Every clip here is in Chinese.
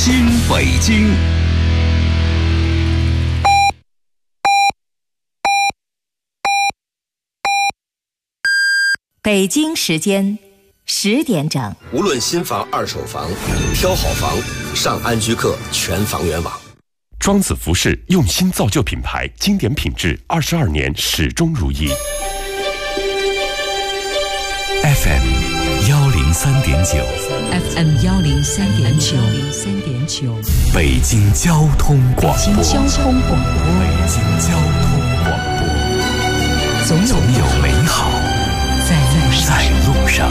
新北京。 北京时间10点整。 无论新房、二手房，挑好房，上安居客全房源网。 庄子服饰用心造就品牌，经典品质，22年始终如一。 FM 103.9 FM 103.9 北京交通广播。 北京交通广播。 北京交通广播。总有美好在路上。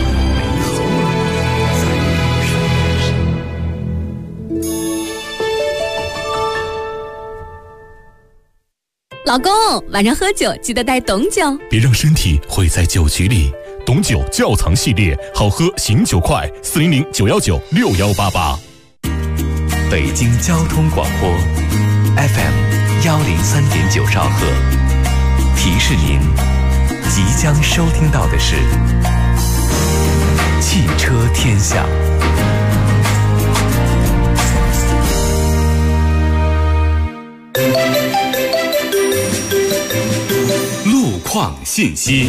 老公，晚上喝酒记得带董酒， 别让身体毁在酒局里。董酒窖藏系列，好喝醒酒快，400-919-6188。北京交通广播 FM 103.9兆赫，提示您即将收听到的是汽车天下。路况信息。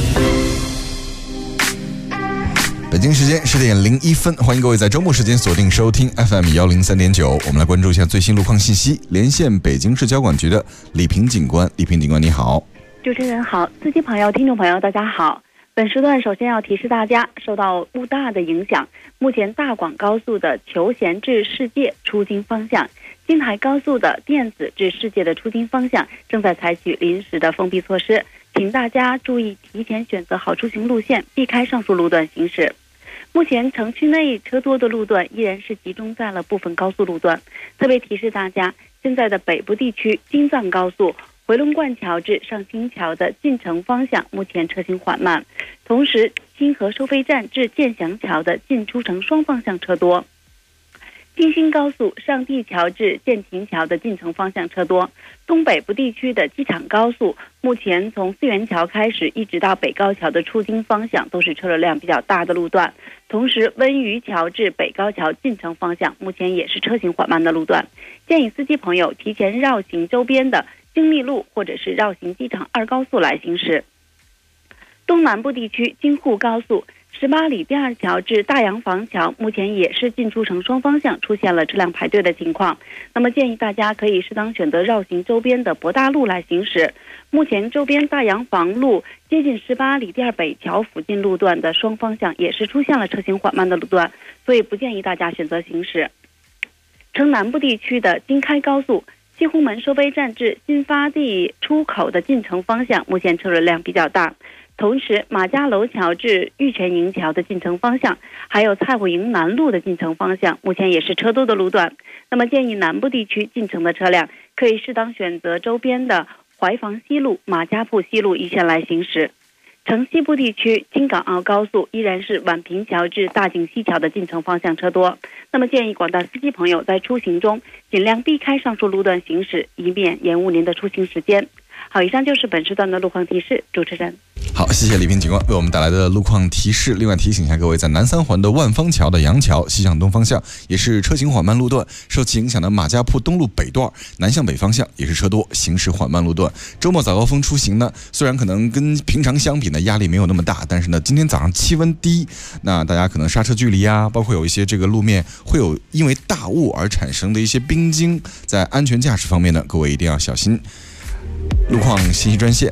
北京时间10点01分，欢迎各位在周末时间锁定收听 FM 103.9。我们来关注一下最新路况信息，连线北京市交管局的李平警官。李平警官你好。 主持人好，司机朋友、听众朋友大家好。本时段首先要提示大家，受到雾大的影响，目前大广高速的求贤至世界出京方向、京台高速的电子至世界的出京方向正在采取临时的封闭措施，请大家注意提前选择好出行路线，避开上述路段行驶。目前城区内车多的路段依然是集中在了部分高速路段，特别提示大家，现在的北部地区京藏高速回龙观桥至上新桥的进城方向目前车行缓慢，同时清河收费站至建祥桥的进出城双方向车多。京新高速上地桥至建亭桥的进城方向车多。东北部地区的机场高速目前从四元桥开始一直到北高桥的出京方向都是车流量比较大的路段，同时温榆桥至北高桥进城方向目前也是车行缓慢的路段，建议司机朋友提前绕行周边的京密路或者是绕行机场2高速来行驶。东南部地区京沪高速18里第2桥至大洋房桥目前也是进出城双方向出现了车辆排队的情况，那么建议大家可以适当选择绕行周边的博大路来行驶。目前周边大洋房路接近18里第2北桥附近路段的双方向也是出现了车行缓慢的路段，所以不建议大家选择行驶。城南部地区的京开高速西红门收费站至新发地出口的进城方向目前车流量比较大，同时马家楼桥至玉泉营桥的进城方向，还有蔡虎营南路的进城方向目前也是车多的路段，那么建议南部地区进城的车辆可以适当选择周边的怀房西路、马家铺西路一线来行驶。城西部地区京港澳高速依然是宛平桥至大井西桥的进城方向车多，那么建议广大司机朋友在出行中尽量避开上述路段行驶，以免延误您的出行时间。好，以上就是本时段的路况提示，主持人。 好，谢谢李平警官为我们带来的路况提示。另外提醒一下各位，在南三环的万方桥的杨桥西向东方向也是车行缓慢路段，受其影响的马家铺东路北段南向北方向也是车多，行驶缓慢路段。周末早高峰出行呢，虽然可能跟平常相比呢压力没有那么大，但是呢今天早上气温低，那大家可能刹车距离啊，包括有一些这个路面会有因为大雾而产生的一些冰晶，在安全驾驶方面呢，各位一定要小心。路况信息专线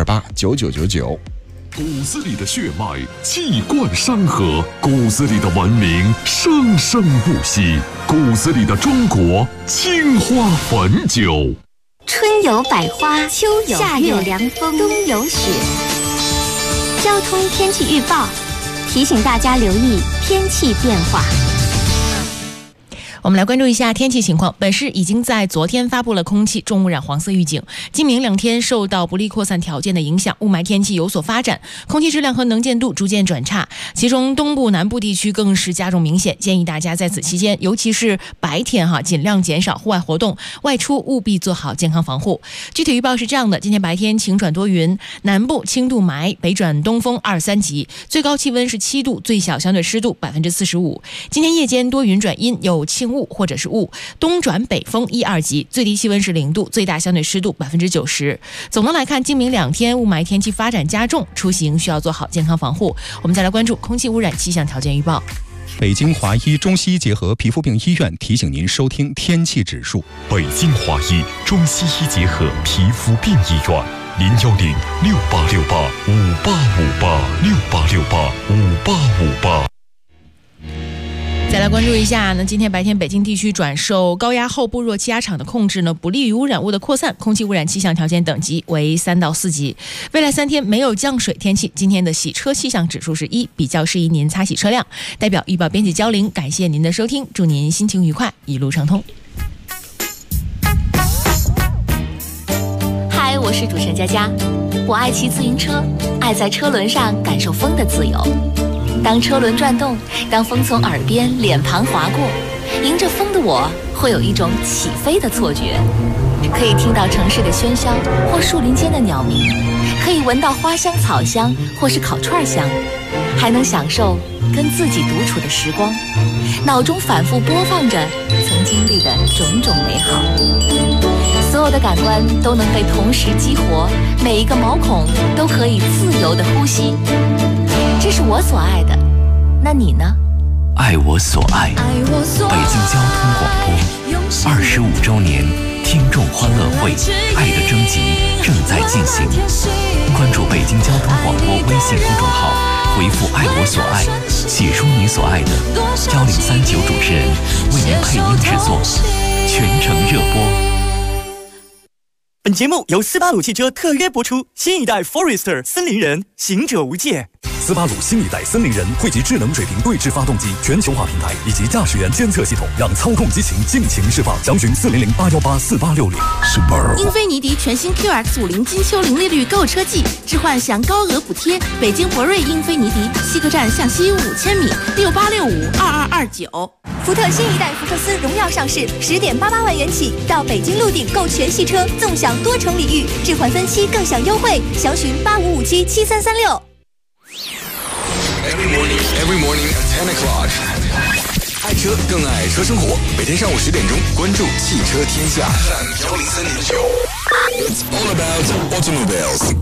65289999。 骨子里的血脉气贯山河，骨子里的文明生生不息，骨子里的中国青花汾酒。 春有百花，秋有夏有凉风，冬有雪。交通天气预报提醒大家留意天气变化。 我们来关注一下天气情况。本市已经在昨天发布了空气重污染黄色预警，今明2天受到不利扩散条件的影响，雾霾天气有所发展，空气质量和能见度逐渐转差，其中东部南部地区更是加重明显，建议大家在此期间，尤其是白天尽量减少户外活动，外出务必做好健康防护。具体预报是这样的：今天白天晴转多云，南部轻度霾，北转东风2、3级，最高气温是7度，最小相对湿度45%。今天夜间多云转阴，有轻雾或者是雾，东转北风1、2级，最低气温是0度，最大相对湿度90%。总的来看，今明2天雾霾天气发展加重，出行需要做好健康防护。我们再来关注空气污染气象条件预报。 北京华医中西医结合皮肤病医院提醒您收听天气指数。 北京华医中西医结合皮肤病医院，0106868585868685858。 再来关注一下呢，今天白天北京地区转受高压后部弱气压场的控制呢，不利于污染物的扩散，空气污染气象条件等级为3到4级。未来3天没有降水天气，今天的洗车气象指数是1，比较适宜您擦洗车辆。代表预报编辑焦玲，感谢您的收听，祝您心情愉快，一路畅通。 嗨，我是主持人佳佳，我爱骑自行车，爱在车轮上感受风的自由。当车轮转动，当风从耳边、脸庞划过，迎着风的我会有一种起飞的错觉，可以听到城市的喧嚣或树林间的鸟鸣，可以闻到花香、草香或是烤串香，还能享受跟自己独处的时光，脑中反复播放着曾经历的种种美好，所有的感官都能被同时激活，每一个毛孔都可以自由的呼吸。这是我所爱的，那你呢？ 爱我所爱，北京交通广播25周年听众欢乐会爱的征集正在进行，关注北京交通广播微信公众号，回复爱我所爱，写出你所爱的，1039主持人为您配音制作，全程热播。 本节目由斯巴鲁汽车特约播出，新一代 Forester 森林人，行者无界。 斯巴鲁新一代森林人汇集智能水平对置发动机、全球化平台以及驾驶员监测系统，让操控激情尽情释放。详询400-818-4860。 英菲尼迪全新 QX50金秋零利率购车季，置换享高额补贴。北京博瑞英菲尼迪西客站向西5000米，68652229。 福特新一代福克斯荣耀上市，10.88万元起，到北京陆鼎购全系车，纵享多重礼遇，置换分期更享优惠，详询85577336。 Every morning at 10 o'clock。爱车更爱车生活，每天上午10点钟，关注汽车天下。103.9 It's all about automobiles。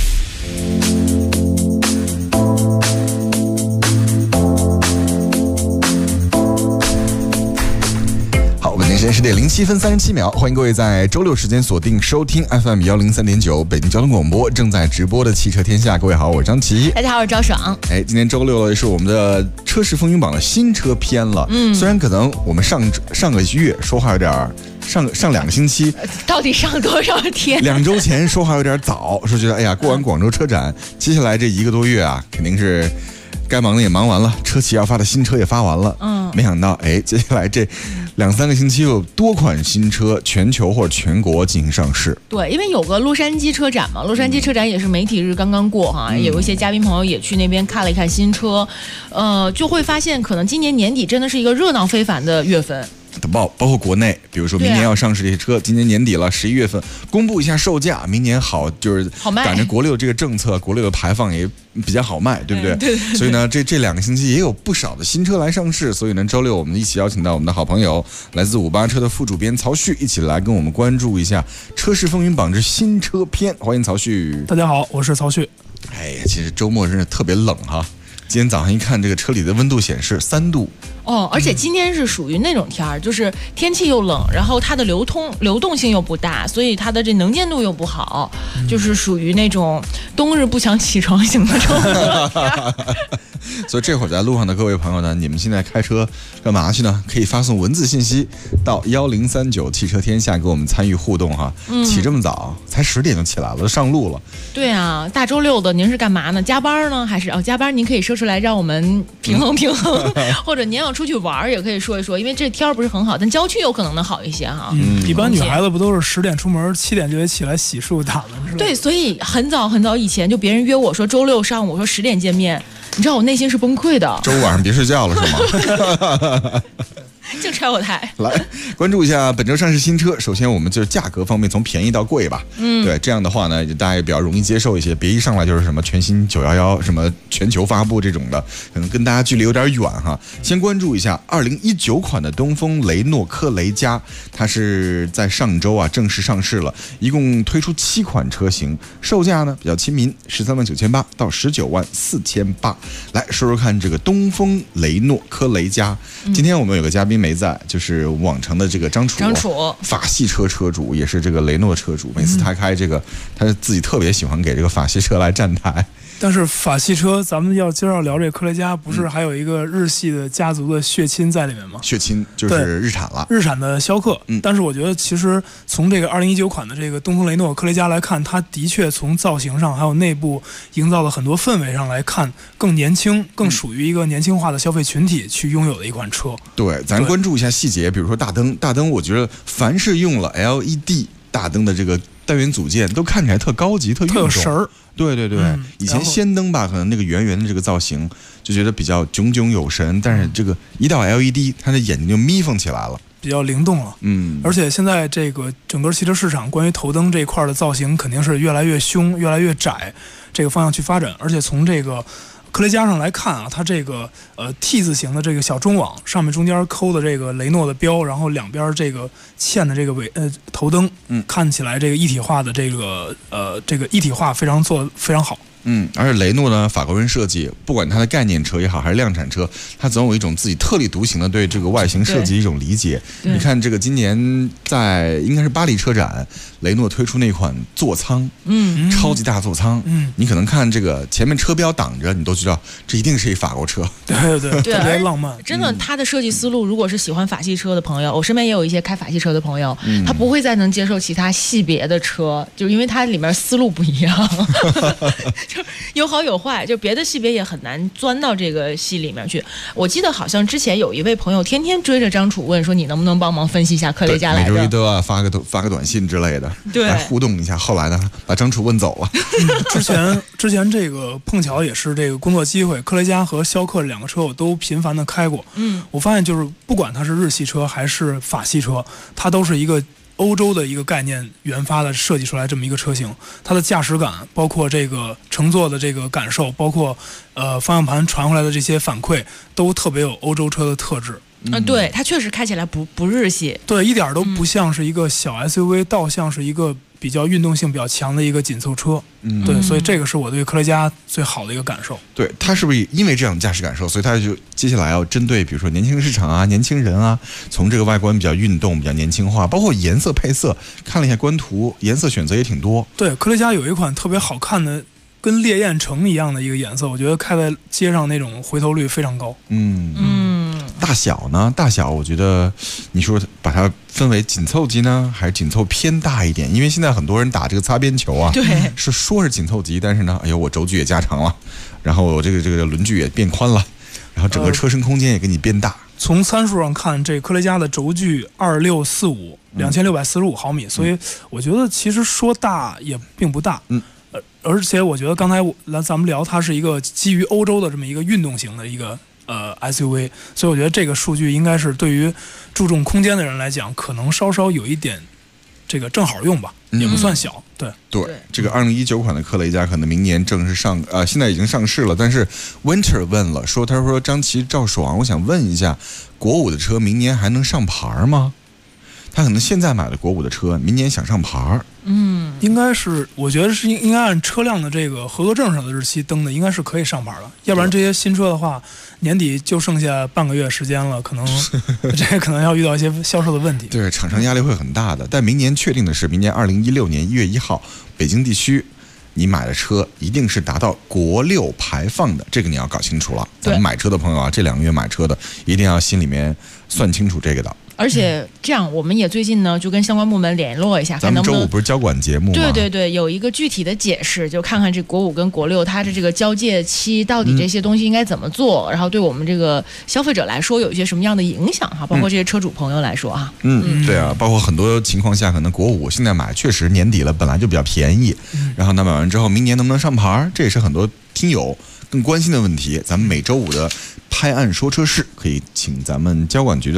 时间10点07分37秒，欢迎各位在周六时间锁定收听 FM 103.9北京交通广播正在直播的汽车天下。各位好，我是张琪。 大家好，我是赵爽。 今天周六是我们的车市风云榜的新车篇了。虽然可能我们上个月说话有点上2个星期， 到底上多少天 ？2周前说话有点早，说觉得哎呀，过完广州车展，接下来这1个多月啊，肯定是该忙的也忙完了，车企要发的新车也发完了。没想到接下来这2-3个星期有多款新车全球或者全国进行上市。 对，因为有个洛杉矶车展嘛，洛杉矶车展也是媒体日刚刚过哈，有一些嘉宾朋友也去那边看了一看新车，就会发现可能今年年底真的是一个热闹非凡的月份。 包括国内，比如说明年要上市这些车，今年年底了11月份公布一下售价，明年就是赶着国六这个政策，国六的排放也比较好卖，对不对？对。所以呢，这2个星期也有不少的新车来上市，所以呢，周六我们一起邀请到我们的好朋友，来自58车的副主编曹旭，一起来跟我们关注一下车市风云榜之新车篇。欢迎曹旭。 大家好，我是曹旭。 哎呀，其实周末真是特别冷哈。今天早上一看，这个车里的温度显示3度。 而且今天是属于那种天儿，就是天气又冷，然后它的流动性又不大，所以它的这能见度又不好，就是属于那种冬日不想起床型的这种。 所以这会儿在路上的各位朋友呢，你们现在开车干嘛去呢？可以发送文字信息到1039汽车天下，给我们参与互动哈。起这么早，才10点就起来了，上路了。 对啊，大周六的您是干嘛呢？加班呢？还是加班？您可以说出来，让我们平衡平衡。或者您要出去玩也可以说一说，因为这天不是很好，但郊区有可能能好一些哈。 一般女孩子不都是10点出门，7点就得起来洗漱打扮是吧？ 对，所以很早很早以前，就别人约我说周六上午说10点见面，你知道我内心是崩溃的。 周五晚上别睡觉了是吗？ 净拆我台。 来关注一下本周上市新车。首先我们就是价格方面从便宜到贵吧。对，这样的话呢，大家也比较容易接受一些，别一上来就是什么全新911什么全球发布这种的，可能跟大家距离有点远哈。先关注一下2019款的东风雷诺科雷嘉，它是在上周正式上市了，一共推出7款车型，售价呢比较亲民，13.98万到19.48万。来说说看这个东风雷诺科雷嘉。今天我们有个嘉宾没在，就是网城的这个张楚，法系车车主，也是这个雷诺车主。每次他开这个，他自己特别喜欢给这个法系车来站台。 但是法系车，咱们今儿要聊这个科雷嘉，不是还有一个日系的家族的血亲在里面吗？ 血亲就是日产了， 日产的逍客。但是我觉得其实从这个2019款的这个东风雷诺科雷嘉来看，它的确从造型上还有内部营造的很多氛围上来看，更年轻，更属于一个年轻化的消费群体去拥有的一款车。 对，咱关注一下细节，比如说大灯，我觉得凡是用了 LED 大灯的这个单元组件，都看起来特高级，特运动， 特有神儿。 对，以前氙灯吧，可能那个圆圆的这个造型就觉得比较炯炯有神，但是这个一到 LED， 它的眼睛就眯缝起来了， 比较灵动了。而且现在这个整个汽车市场关于头灯这一块的造型肯定是越来越凶、越来越窄这个方向去发展，而且从这个科雷嘉上来看它这个T 字形的这个小中网上面中间抠的这个雷诺的标，然后两边这个嵌的这个头灯，看起来这个一体化的这个一体化做得非常好。 而且雷诺呢，法国人设计，不管它的概念车也好，还是量产车，它总有一种自己特立独行的对这个外形设计一种理解。你看这个今年在应该是巴黎车展，雷诺推出那款座舱，超级大座舱，你可能看这个前面车标挡着，你都知道这一定是一法国车。 对，特别浪漫。 真的，它的设计思路，如果是喜欢法系车的朋友，我身边也有一些开法系车的朋友，他不会再能接受其他系别的车，就是因为它里面思路不一样。有好有坏，就别的系别也很难钻到这个系里面去。我记得好像之前有一位朋友天天追着张楚问说，你能不能帮忙分析一下科雷嘉来着？ 每周一都要发个短信之类的，来互动一下。后来呢，把张楚问走了。 之前这个碰巧也是这个工作机会，科雷嘉和逍客两个车我都频繁的开过。我发现就是不管它是日系车还是法系车，它都是一个欧洲的一个概念研发的设计出来这么一个车型，它的驾驶感，包括这个乘坐的这个感受，包括方向盘传回来的这些反馈，都特别有欧洲车的特质。 对，它确实开起来不日系， 对，一点都不像是一个小 SUV，倒像是一个比较运动性比较强的一个紧凑车。对，所以这个是我对科雷嘉最好的一个感受。 对，它是不是因为这样的驾驶感受，所以它就接下来要针对比如说年轻市场啊、年轻人啊，从这个外观比较运动、比较年轻化，包括颜色配色，看了一下官图，颜色选择也挺多。 对，科雷嘉有一款特别好看的跟烈焰橙一样的一个颜色，我觉得开在街上那种回头率非常高。 大小呢？大小我觉得你说把它分为紧凑级呢，还是紧凑偏大一点？因为现在很多人打这个擦边球啊， 对， 说是紧凑级，但是呢，哎呦，我轴距也加长了，然后我这个轮距也变宽了，然后整个车身空间也给你变大。 从参数上看，这科雷嘉的轴距2645 2645毫米，所以我觉得其实说大也并不大。而且我觉得刚才咱们聊，它是一个基于欧洲的这么一个运动型的一个SUV， 所以我觉得这个数据应该是对于注重空间的人来讲，可能稍稍有一点这个正好用吧，也不算小。对， 这个2019款的科雷嘉可能明年正式现在已经上市了。但是 Winter 问了，他说张琪赵爽，我想问一下，国5的车明年还能上牌吗？他可能现在买的国5的车，明年想上牌。 应该是，我觉得是应该按车辆的这个合格证上的日期登的，应该是可以上牌了。要不然这些新车的话，年底就剩下半个月时间了，可能要遇到一些销售的问题。 对，厂商压力会很大的。但明年确定的是，明年2016年1月1号，北京地区你买的车一定是达到国6排放的，这个你要搞清楚了。咱们买车的朋友啊，这2个月买车的一定要心里面算清楚这个的。 而且这样，我们也最近呢就跟相关部门联络一下， 咱们周5不是交管节目吗？ 对，有一个具体的解释，就看看这国5跟国6它的这个交界期到底这些东西应该怎么做，然后对我们这个消费者来说有一些什么样的影响哈，包括这些车主朋友来说啊。 对啊，包括很多情况下，可能国5现在买确实年底了，本来就比较便宜，然后呢买完之后，明年能不能上牌，这也是很多听友更关心的问题。咱们每周5的拍案说车室，可以请咱们交管局的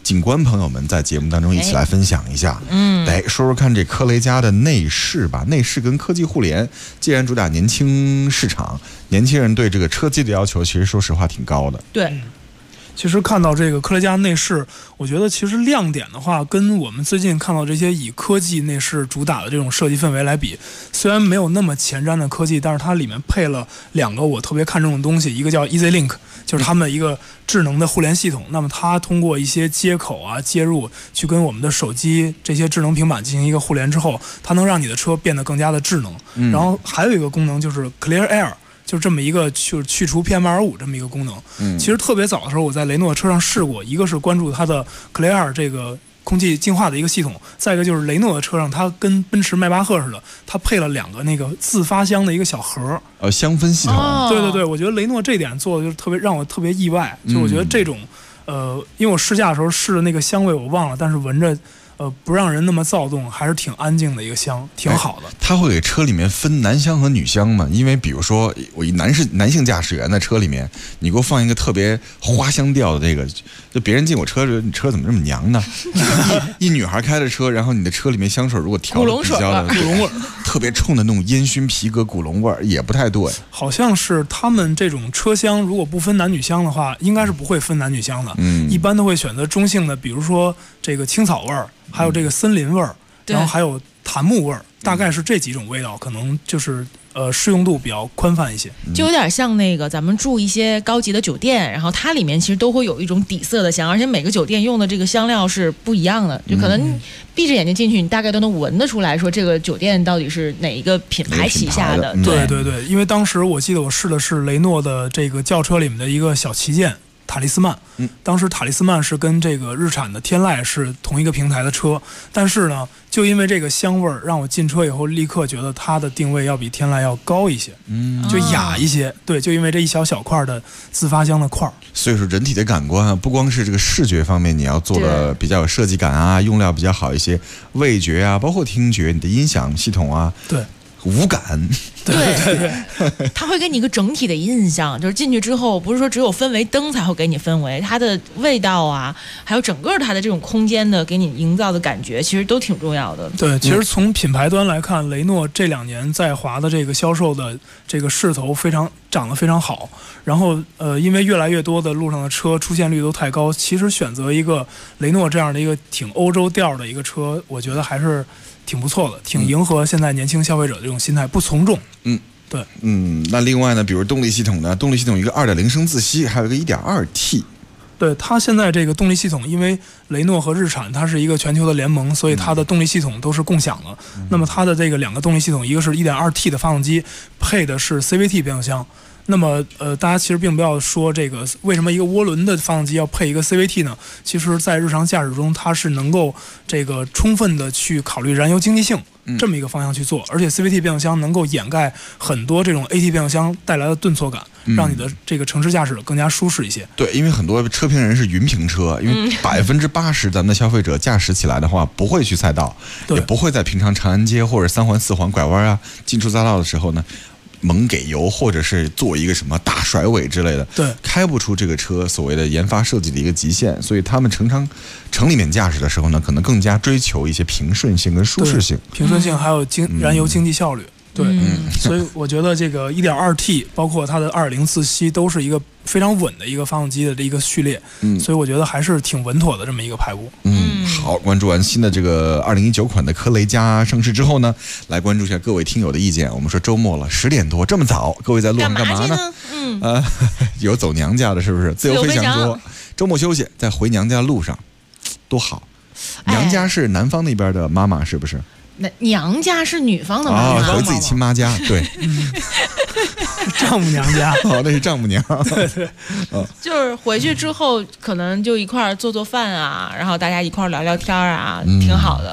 景观朋友们在节目当中一起来分享一下。来说说看这科雷嘉的内饰吧。内饰跟科技互联，既然主打年轻市场，年轻人对这个车机的要求，其实说实话挺高的。 对。 其实看到这个科雷嘉内饰，我觉得其实亮点的话，跟我们最近看到这些以科技内饰主打的这种设计氛围来比，虽然没有那么前瞻的科技，但是它里面配了2个我特别看重的东西，一个叫 Easy Link， 就是他们一个智能的互联系统。那么它通过一些接口啊接入，去跟我们的手机这些智能平板进行一个互联之后，它能让你的车变得更加的智能。然后还有一个功能就是 Clear Air。就这么一个就是去除 PM2.5 这么一个功能。其实特别早的时候我在雷诺车上试过，一个是关注它的 Clear 这个空气净化的一个系统，再一个就是雷诺的车上它跟奔驰迈巴赫似的，它配了2个那个自发香的一个小盒， 香氛系统。 对对对，我觉得雷诺这点做的就是特别让我特别意外。就我觉得这种因为我试驾的时候试的那个香味我忘了，但是闻着不让人那么躁动，还是挺安静的一个香，挺好的。 它会给车里面分男香和女香吗？因为比如说我一男性驾驶员在车里面，你给我放一个特别花香调的这个，就别人进我车，你车怎么这么娘呢？一女孩开的车，然后你的车里面香水如果调的比较的古龙味， 特别冲的那种烟熏皮革古龙味也不太对。 好像是他们这种车厢如果不分男女香的话，应该是不会分男女香的。一般都会选择中性的，比如说这个青草味儿。还有这个森林味儿，然后还有檀木味儿，大概是这几种味道，可能就是适用度比较宽泛一些， 就有点像那个咱们住一些高级的酒店，然后它里面其实都会有一种底色的香，而且每个酒店用的这个香料是不一样的，就可能闭着眼睛进去，你大概都能闻得出来，说这个酒店到底是哪一个品牌旗下的。 对对对，因为当时我记得我试的是雷诺的这个轿车里面的一个小旗舰。塔利斯曼，当时塔利斯曼是跟这个日产的天籁是同一个平台的车，但是呢，就因为这个香味儿，让我进车以后立刻觉得它的定位要比天籁要高一些，就雅一些。对，就因为这一小块的自发香的块儿。 所以说，人体的感官啊，不光是这个视觉方面，你要做的比较有设计感啊，用料比较好一些，味觉啊，包括听觉，你的音响系统啊， 对。 无感， 对， 它会给你一个整体的印象，就是进去之后，不是说只有氛围灯才会给你氛围，它的味道啊，还有整个它的这种空间的给你营造的感觉，其实都挺重要的。 对，其实从品牌端来看，雷诺这2年在华的这个销售的这个势头涨得非常好。然后因为越来越多的路上的车出现率都太高，其实选择一个雷诺这样的一个挺欧洲调的一个车，我觉得还是挺不错的，挺迎合现在年轻消费者的这种心态，不从众。对。 那另外呢，比如动力系统呢，动力系统一个2.0升自吸，还有一个 1.2T。 对，它现在这个动力系统，因为雷诺和日产它是一个全球的联盟，所以它的动力系统都是共享的。那么它的这个2个动力系统，一个是 1.2T 的发动机，配的是 CVT 变速箱。那么大家其实并不要说这个为什么一个涡轮的发动机要配一个 CVT 呢？其实在日常驾驶中，它是能够这个充分的去考虑燃油经济性这么一个方向去做，而且 CVT 变速箱能够掩盖很多这种 AT 变速箱带来的顿挫感，让你的这个城市驾驶更加舒适一些。 对，因为很多车评人是云评车，因为80%咱们的消费者驾驶起来的话，不会去赛道，也不会在平常长安街或者3环4环拐弯啊进出赛道的时候呢。猛给油，或者是做一个什么大甩尾之类的， 对， 开不出这个车所谓的研发设计的一个极限，所以他们城里面驾驶的时候呢，可能更加追求一些平顺性跟舒适性， 平顺性还有燃油经济效率。对，所以我觉得这个 1.2T 包括它的2.0自吸都是一个非常稳的一个发动机的一个序列，所以我觉得还是挺稳妥的这么一个排布。 好，关注完新的这个2019款的科雷嘉上市之后呢，来关注一下各位听友的意见。我们说周末了，10点多这么早，各位在路上干嘛呢？有走娘家的，是不是？自由飞翔说，周末休息，在回娘家路上，多好。娘家是南方那边的妈妈，是不是？ 那娘家是女方的妈妈， 回自己亲妈家，对， 丈母娘家， 那是丈母娘， 对对， 就是回去之后可能就一块做饭啊，然后大家一块聊聊天啊，挺好的。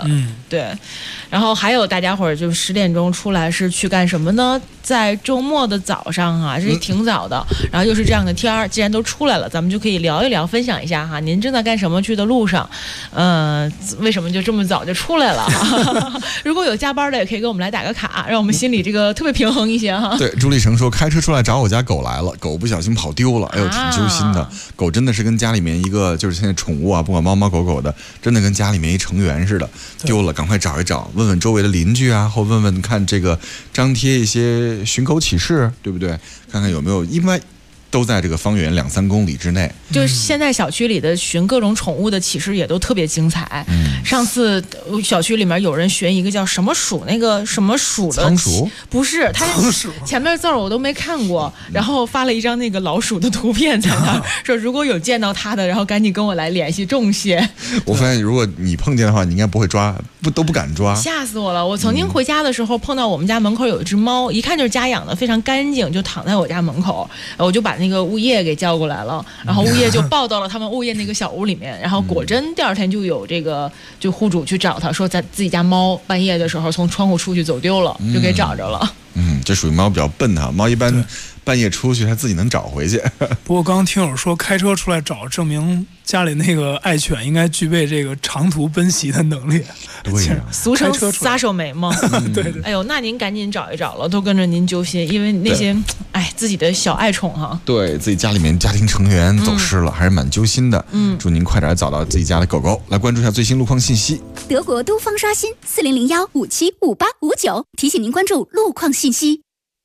对，然后还有大家伙儿就10点钟出来是去干什么呢？在周末的早上啊，这挺早的，然后又是这样的天儿，既然都出来了，咱们就可以聊一聊，分享一下哈，您正在干什么？去的路上，为什么就这么早就出来了？如果有加班的，也可以给我们来打个卡，让我们心里这个特别平衡一些哈。 对，朱立成说开车出来找我家狗来了，狗不小心跑丢了，哎呦，挺揪心的。狗真的是跟家里面一个就是现在宠物啊，不管猫猫狗狗的，真的跟家里面一成员似的，丢了赶快找一找，问问周围的邻居啊，或问问看这个张贴一些寻狗启事，对不对？看看有没有，因为都在这个方圆2-3公里之内。 就是现在小区里的寻各种宠物的启事也都特别精彩。上次小区里面有人寻一个叫什么鼠，那个什么鼠的仓鼠， 不是，它前面字儿我都没看过，然后发了一张那个老鼠的图片在那儿，说如果有见到它的，然后赶紧跟我来联系，重谢。 我发现如果你碰见的话，你应该不会抓，都不敢抓， 吓死我了。我曾经回家的时候碰到我们家门口有一只猫，一看就是家养的，非常干净，就躺在我家门口，我就把那个物业给叫过来了，然后物业就抱到了他们物业那个小屋里面，然后果真第2天就有这个就户主去找他，说在自己家猫半夜的时候从窗户出去走丢了，就给找着了。 这属于猫比较笨哈，猫一般半夜出去它自己能找回去。 不过刚刚听友说开车出来找，证明家里那个爱犬应该具备这个长途奔袭的能力。 对呀， 俗称撒手没吗？ 对对。 哎呦，那您赶紧找一找了，都跟着您揪心，因为那些自己的小爱宠哈， 对自己家里面家庭成员走失了，还是蛮揪心的。祝您快点找到自己家的狗狗。来关注一下最新路况信息。 德国东方刷新4001575859，提醒您关注路况信息。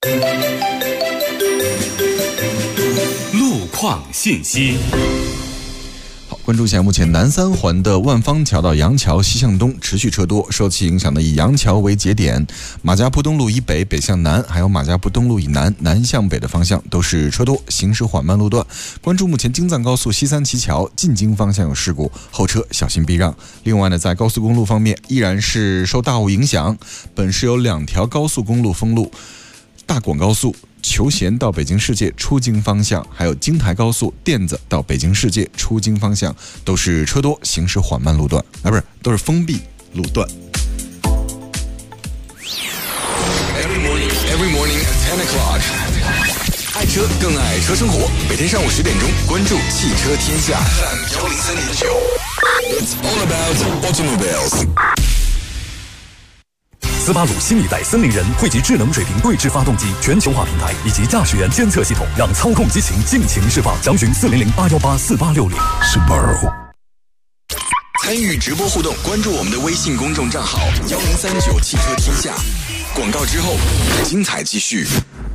路况信息。 好，关注一下目前南3环的万方桥到杨桥西向东持续车多，受其影响的以杨桥为节点，马家铺东路以北北向南，还有马家铺东路以南南向北的方向都是车多，行驶缓慢路段。关注目前京藏高速西三旗桥进京方向有事故，后车小心避让。另外呢，在高速公路方面依然是受大雾影响，本市有2条高速公路封路，大广高速求贤到北京世界出京方向，还有京台高速甸子到北京世界出京方向都是车多，行驶缓慢路段，都是封闭路段。 Every morning at 10 o'clock， 爱车更爱车生活。每天上午10点钟，关注汽车天下 FM103.9。It's all about automobiles。 斯巴鲁新一代森林人汇集智能水平对置发动机全球化平台以及驾驶员监测系统，让操控激情尽情释放。详询400-818-4860。Subaru。 参与直播互动，关注我们的微信公众账号1039汽车天下。广告之后，精彩继续。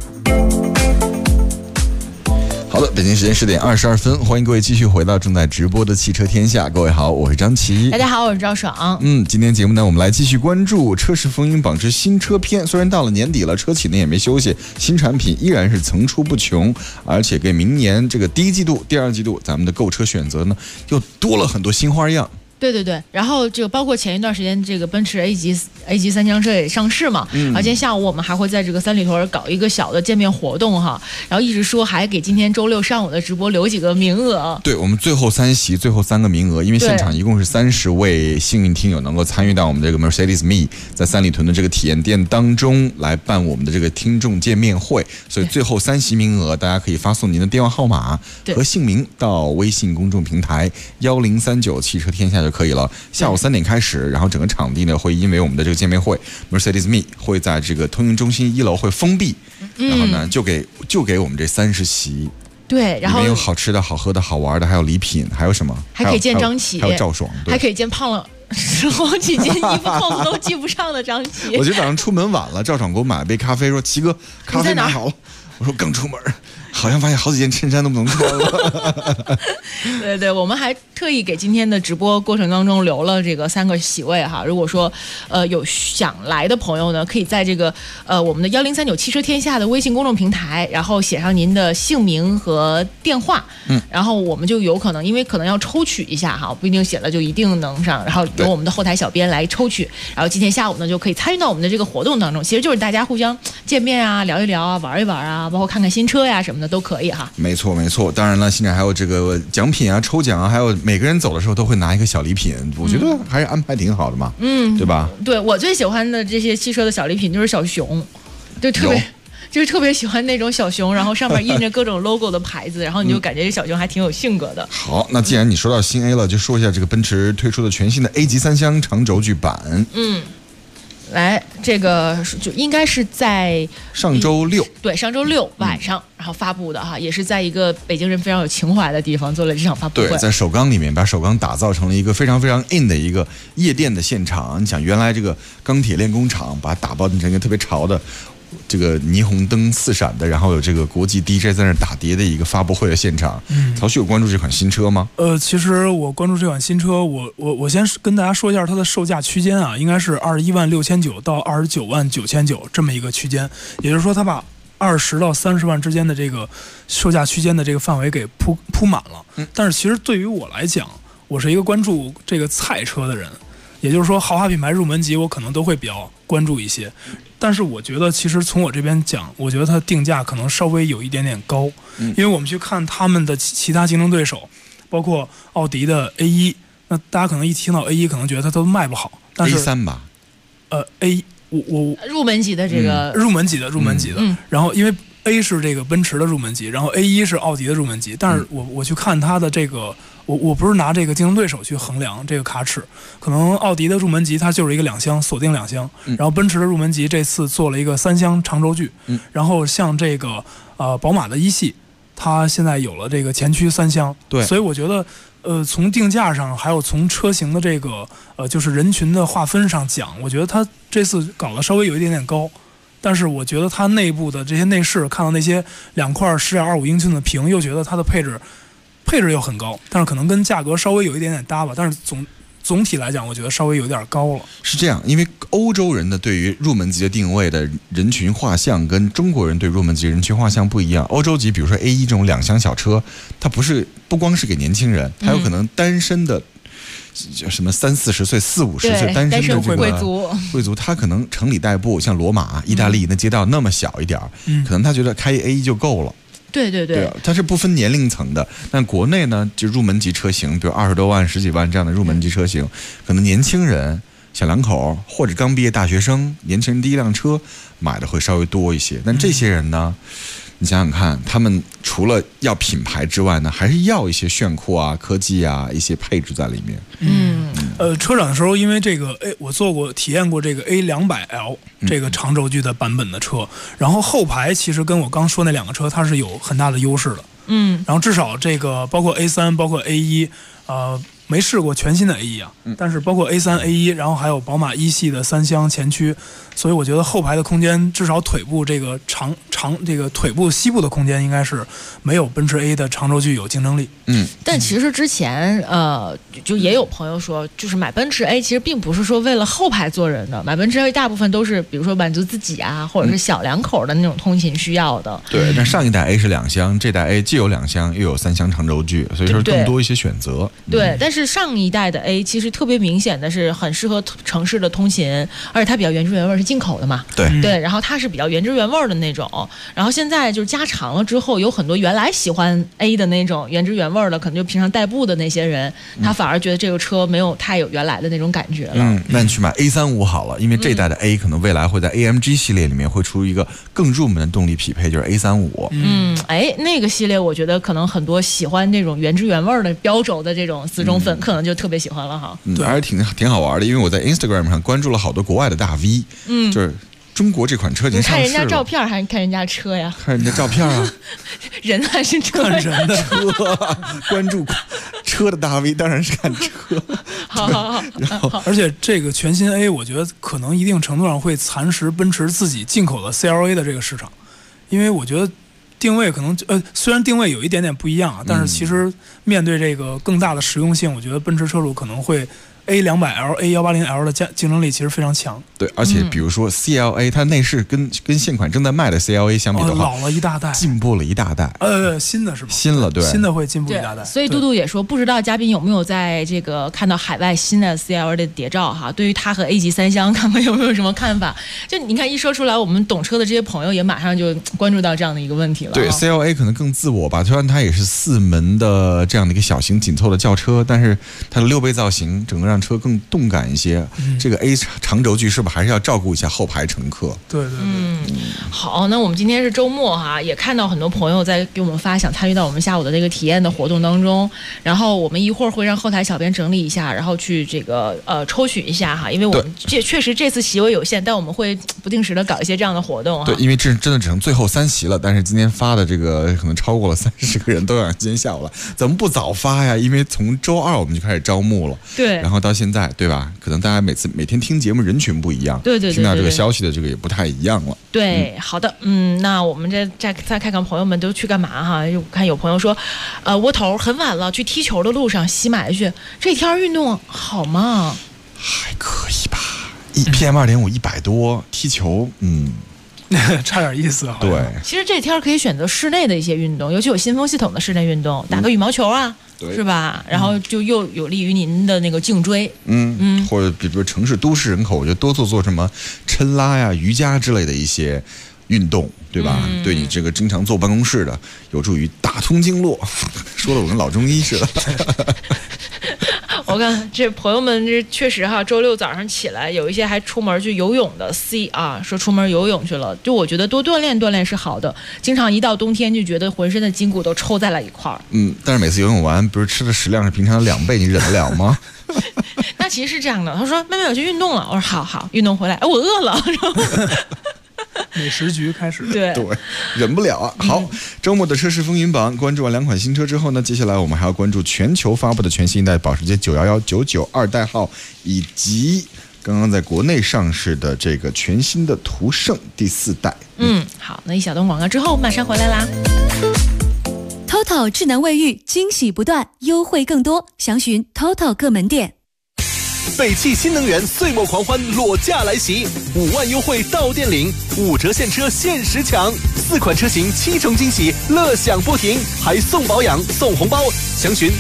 好的，北京时间10点22分，欢迎各位继续回到正在直播的汽车天下。各位好，我是张琪。 大家好，我是赵爽。 今天节目呢，我们来继续关注车市风云榜之新车篇。虽然到了年底了，车企呢也没休息，新产品依然是层出不穷，而且给明年这个第1季度、第2季度咱们的购车选择呢，又多了很多新花样。 对对对，然后这个包括前一段时间这个奔驰 A 级三厢车也上市嘛，然后今天下午我们还会在这个三里屯搞一个小的见面活动哈，然后一直说还给今天周6上午的直播留几个名额。 对，我们最后3席，最后3个名额，因为现场一共是30位幸运听友能够参与到我们这个 Mercedes Me 在三里屯的这个体验店当中来办我们的这个听众见面会，所以最后3席名额，大家可以发送您的电话号码和姓名到微信公众平台1039汽车天下就可以了。下午3点开始，然后整个场地呢会因为我们的这个见面会 Mercedes Me 会在这个通讯中心1楼会封闭，然后呢就给我们这30席。 对，然后里面有好吃的好喝的好玩的，还有礼品，还有什么？ 还可以见张琪， 还有赵爽， 还可以见胖了好几件衣服扣子都系不上的张琪。 我今天早上出门晚了，赵爽给我买了杯咖啡，说齐哥咖啡拿好了。我说刚出门，好像发现好几件衬衫都不能穿了。 对对，我们还特意给今天的直播过程当中留了这个3个席位哈。如果说有想来的朋友呢，可以在这个我们的1039汽车天下的微信公众平台，然后写上您的姓名和电话，然后我们就有可能，因为可能要抽取一下哈，不一定写了就一定能上，然后由我们的后台小编来抽取，然后今天下午呢就可以参与到我们的这个活动当中，其实就是大家互相见面啊，聊一聊啊，玩一玩啊，包括看看新车呀什么么的都可以哈。 没错没错，当然了，现在还有这个奖品啊、抽奖啊，还有每个人走的时候都会拿一个小礼品，我觉得还是安排挺好的嘛，对吧？ 对，我最喜欢的这些汽车的小礼品就是小熊，就特别喜欢那种小熊，然后上面印着各种 logo 的牌子，然后你就感觉这小熊还挺有性格的。 好，那既然你说到新 A 了，就说一下这个奔驰推出的全新的 A 级3厢长轴距版。 来，这个就应该是在上周六， 对，上周六晚上，然后发布的哈，也是在一个北京人非常有情怀的地方做了这场发布会。 对，在首钢里面把首钢打造成了一个非常非常 in 的一个夜店的现场。你想，原来这个钢铁炼工厂把它打包成一个特别潮的。这个霓虹灯四闪的，然后有这个国际 DJ 在那打碟的一个发布会的现场。曹旭有关注这款新车吗？ 其实我关注这款新车，我先跟大家说一下它的售价区间啊，应该是216900到299900这么一个区间，也就是说它把20到30万之间的这个售价区间的这个范围给铺满了。但是其实对于我来讲，我是一个关注这个菜车的人，也就是说豪华品牌入门级我可能都会比较关注一些。但是我觉得其实从我这边讲，我觉得它定价可能稍微有一点点高，因为我们去看他们的其他竞争对手，包括奥迪的 A1， 那大家可能一听到 A1 可能觉得它都卖不好，但是 A3 吧 ，A 我入门级的这个入门级的，然后因为 A 是这个奔驰的入门级，然后 A1 是奥迪的入门级，但是我去看它的这个。我不是拿这个竞争对手去衡量这个卡尺，可能奥迪的入门级它就是一个2厢，锁定2厢，然后奔驰的入门级这次做了一个3厢长轴距，然后像这个宝马的一系，它现在有了这个前驱3厢， 对， 所以我觉得从定价上还有从车型的这个就是人群的划分上讲，我觉得它这次搞得稍微有一点点高。但是我觉得它内部的这些内饰，看到那些2块10.25英寸的屏，又觉得它的配置又很高，但是可能跟价格稍微有一点点搭吧，但是总体来讲，我觉得稍微有点高了。 是这样，因为欧洲人的对于入门级的定位的人群画像跟中国人对入门级人群画像不一样。欧洲级，比如说 A1 这种2厢小车，它不光是给年轻人，它有可能单身的。什么30-40岁、40-50岁单身的这个贵族，他可能城里代步，像罗马、意大利那街道那么小一点，可能他觉得开 A1 就够了。 对， 它是不分年龄层的。但国内呢，就入门级车型，比如20多万、10几万这样的入门级车型，可能年轻人、小两口或者刚毕业大学生，年轻人第一辆车买的会稍微多一些。但这些人呢，你想想看，他们除了要品牌之外呢，还是要一些炫酷啊、科技啊一些配置在里面。 车展的时候，因为这个我体验过这个 A200L 这个长轴距的版本的车，然后后排其实跟我刚说那2个车它是有很大的优势的。然后至少这个包括 A3 包括 A1 没试过全新的 A1 啊，但是包括 A3 A1， 然后还有宝马一系的3厢前驱，所以我觉得后排的空间至少腿部这个长这个腿部膝部的空间应该是没有奔驰 A 的长轴距有竞争力。 但其实之前就也有朋友说，就是买奔驰 A 其实并不是说为了后排坐人的，买奔驰 A 大部分都是比如说满足自己啊，或者是小两口的那种通勤需要的。 对，但上一代 A 是2厢，这代 A 既有2厢又有3厢长轴距，所以说更多一些选择。 对，但是上一代的 A 其实特别明显的是很适合城市的通勤，而且它比较原汁原味，是进口的嘛。对，然后它是比较原汁原味的那种。然后现在就是加长了之后，有很多原来喜欢 A 的那种原汁原味的，可能就平常代步的那些人，他反而觉得这个车没有太有原来的那种感觉了。 那你去买 A35 好了，因为这代的 A 可能未来会在 AMG 系列里面会出一个更入门的动力匹配，就是 A35。 那个系列我觉得可能很多喜欢这种原汁原味的标轴的这种死忠粉，可能就特别喜欢了哈。 对，还是挺好玩的，因为我在 Instagram 上关注了好多国外的大 V，就是中国这款车已经上市了。 你看人家照片还是看人家车呀？ 看人家照片啊， 人还是车？ 看人的车，关注车的大 V 当然是看车。 好。 而且这个全新 A， 我觉得可能一定程度上会蚕食奔驰自己进口的 CLA 的这个市场，因为我觉得定位可能虽然定位有一点点不一样啊，但是其实面对这个更大的实用性，我觉得奔驰车主可能会 A200L、A180L 的竞争力其实非常强。 对，而且比如说 CLA， 它内饰跟现款正在卖的 CLA 相比的话， 老了一大代， 进步了一大代。 新的是吧？ 新了，对， 新的会进步一大代。 所以杜杜也说，不知道嘉宾有没有在这个看到海外新的 CLA 的谍照哈？对于它和 A 级三厢，看看有没有什么看法？就你看一说出来，我们懂车的这些朋友也马上就关注到这样的一个问题了。 对 ，CLA 可能更自我吧，虽然它也是4门的这样的一个小型紧凑的轿车，但是它的6倍造型，整个让车更动感一些。这个 A 长轴距是不是还是要照顾一下后排乘客？ 对。 好，那我们今天是周末哈，也看到很多朋友在给我们发想参与到我们下午的这个体验的活动当中，然后我们一会儿会让后台小编整理一下，然后去这个抽取一下哈，因为我们确实这次席位有限，但我们会不定时的搞一些这样的活动哈。 对，因为这真的只剩最后3席了，但是今天发的这个可能超过了30个人，都想今天下午了，怎么不早发呀？因为从周2我们就开始招募了， 对， 然后到现在，对吧？可能大家每天听节目人群不一样， 对， 听到这个消息的这个也不太一样了。 对，好的，那我们再看看朋友们都去干嘛哈？看有朋友说，窝头很晚了，去踢球的路上洗买去，这天运动好吗？ 还可以吧，PM2.5 100多，踢球， 差点意思。 对， 其实这天可以选择室内的一些运动，尤其有新风系统的室内运动，打个羽毛球啊。是吧？然后就又有利于您的那个颈椎， 或者比如城市都市人口，我觉得多做什么抻拉呀、瑜伽之类的一些运动，对吧？对你这个经常坐办公室的，有助于打通经络。说的我跟老中医似的。 我看这朋友们这确实哈，周6早上起来有一些还出门去游泳的 C 啊，说出门游泳去了。就我觉得多锻炼锻炼是好的，经常一到冬天就觉得浑身的筋骨都抽在了一块儿。 但是每次游泳完，不是吃的食量是平常的2倍，你忍得了吗？ 那其实是这样的，他说妹妹我去运动了，我说好，运动回来，我饿了。 美食局开始， 对，忍不了啊！好，周末的车市风云榜，关注完2款新车之后呢，接下来我们还要关注全球发布的全新一代保时捷911、992代号，以及刚刚在国内上市的这个全新的途胜第4代。 好，那一小段广告之后马上回来啦。 TOTO 智能卫浴，惊喜不断，优惠更多，详询 TOTO 各门店。 北汽新能源岁末狂欢裸驾来袭，5万优惠到店领，5折现车限时抢，4款车型7重惊喜，乐享不停，还送保养送红包，详询